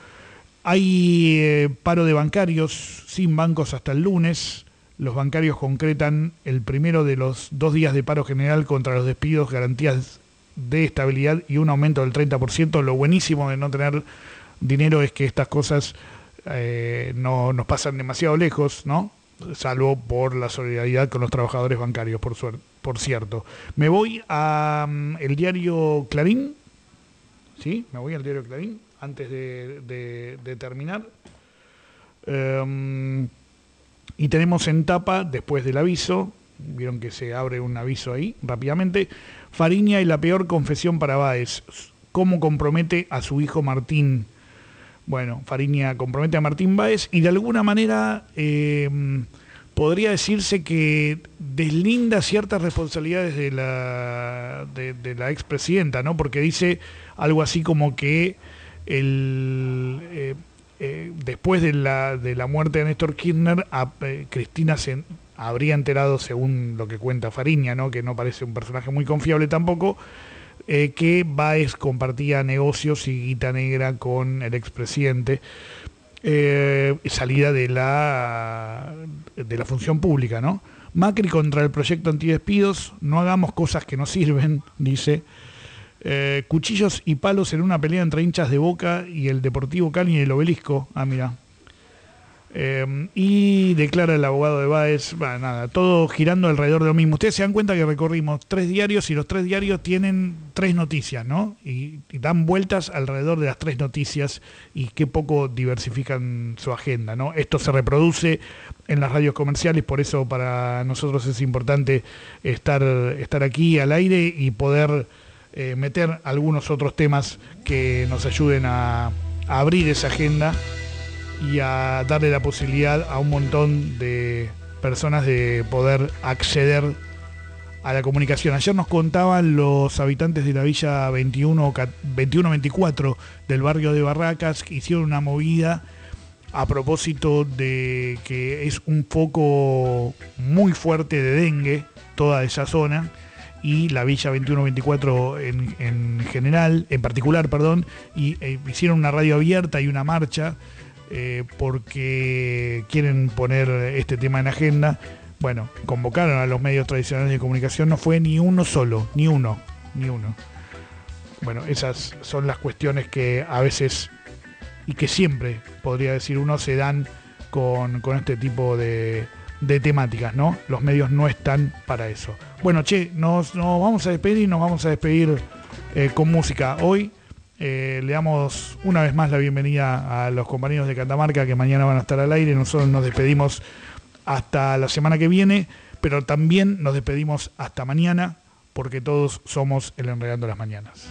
Hay paro de bancarios sin bancos hasta el lunes. Los bancarios concretan el primero de los 2 días de paro general contra los despidos, garantías de estabilidad y un aumento del 30%. Lo buenísimo de no tener dinero es que estas cosas no nos pasan demasiado lejos, ¿no? Salvo por la solidaridad con los trabajadores bancarios, por cierto. Me voy a el diario Clarín, ¿sí? Me voy al diario Clarín antes de terminar. Y tenemos en tapa, después del aviso, vieron que se abre un aviso ahí rápidamente: Fariña y la peor confesión para Báez, cómo compromete a su hijo Martín. Bueno, Fariña compromete a Martín Báez y de alguna manera podría decirse que deslinda ciertas responsabilidades de la expresidenta, ¿no? Porque dice algo así como que después de la muerte de Néstor Kirchner, Cristina se habría enterado, según lo que cuenta Fariña, ¿no? Que no parece un personaje muy confiable tampoco, que Báez compartía negocios y guita negra con el expresidente, salida de la función pública, ¿no? Macri contra el proyecto antidespidos, no hagamos cosas que no sirven, dice. Cuchillos y palos en una pelea entre hinchas de Boca y el Deportivo Cali y el Obelisco. Ah, mira. Y declara el abogado de Báez, nada, todo girando alrededor de lo mismo. Ustedes se dan cuenta que recorrimos 3 diarios y los 3 diarios tienen 3 noticias, ¿no? Y dan vueltas alrededor de las 3 noticias y qué poco diversifican su agenda, ¿no? Esto se reproduce en las radios comerciales, por eso para nosotros es importante estar aquí al aire y poder meter algunos otros temas que nos ayuden a abrir esa agenda y a darle la posibilidad a un montón de personas de poder acceder a la comunicación. Ayer nos contaban los habitantes de la Villa 2124 del barrio de Barracas que hicieron una movida a propósito de que es un foco muy fuerte de dengue, toda esa zona, y la Villa 2124 en general, en particular, y hicieron una radio abierta y una marcha porque quieren poner este tema en agenda. Bueno, convocaron a los medios tradicionales de comunicación, no fue ni uno solo, ni uno. Bueno, esas son las cuestiones que a veces, y que siempre, podría decir uno, se dan con este tipo de temáticas, ¿no? Los medios no están para eso. Bueno, nos vamos a despedir y nos vamos a despedir con música. Hoy le damos una vez más la bienvenida a los compañeros de Catamarca que mañana van a estar al aire. Nosotros nos despedimos hasta la semana que viene, pero también nos despedimos hasta mañana, porque todos somos el Enredando las Mañanas.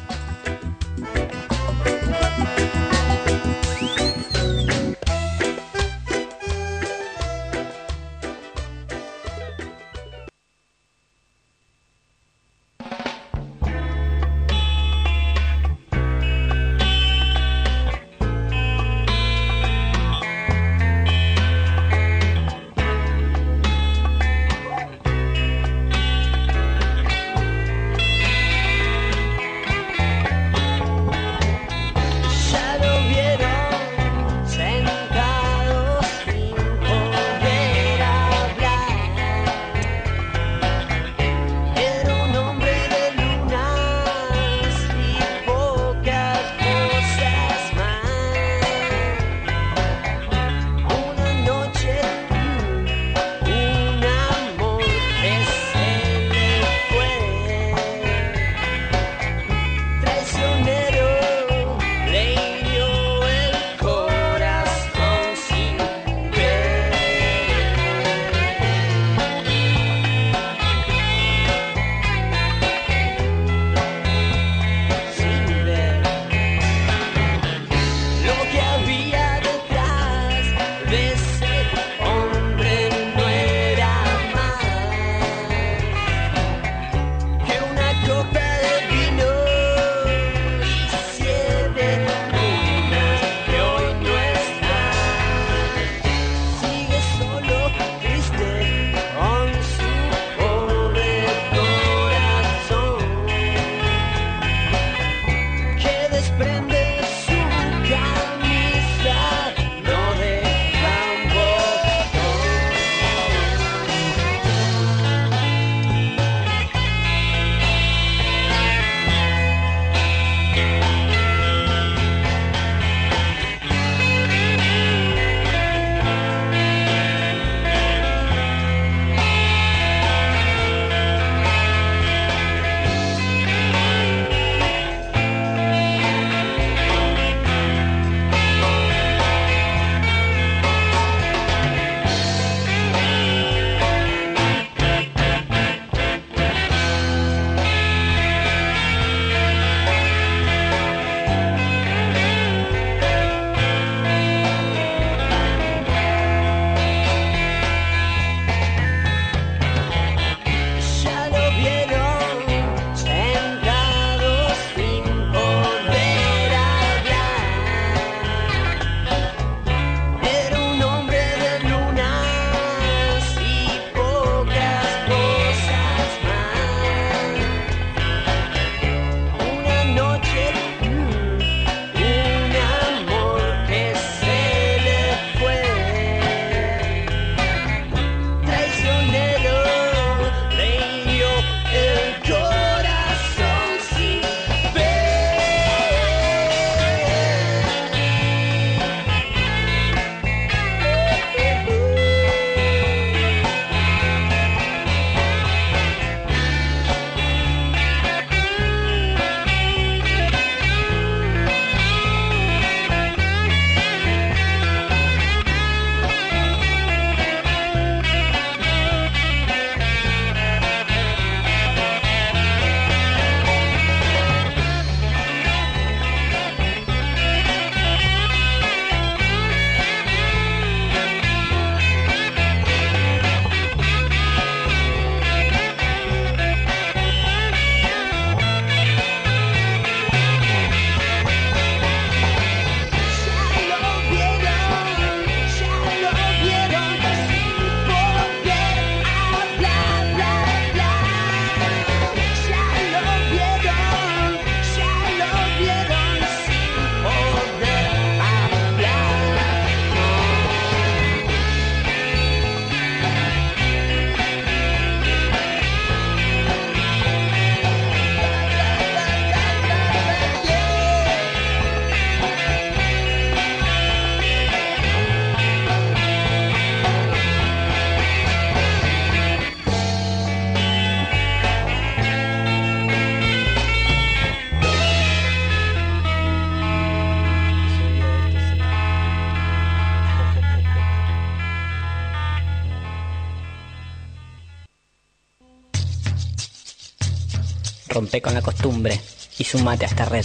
Rompe con la costumbre y sumate a esta red.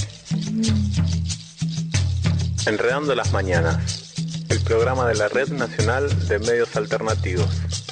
Enredando las mañanas, el programa de la Red Nacional de Medios Alternativos.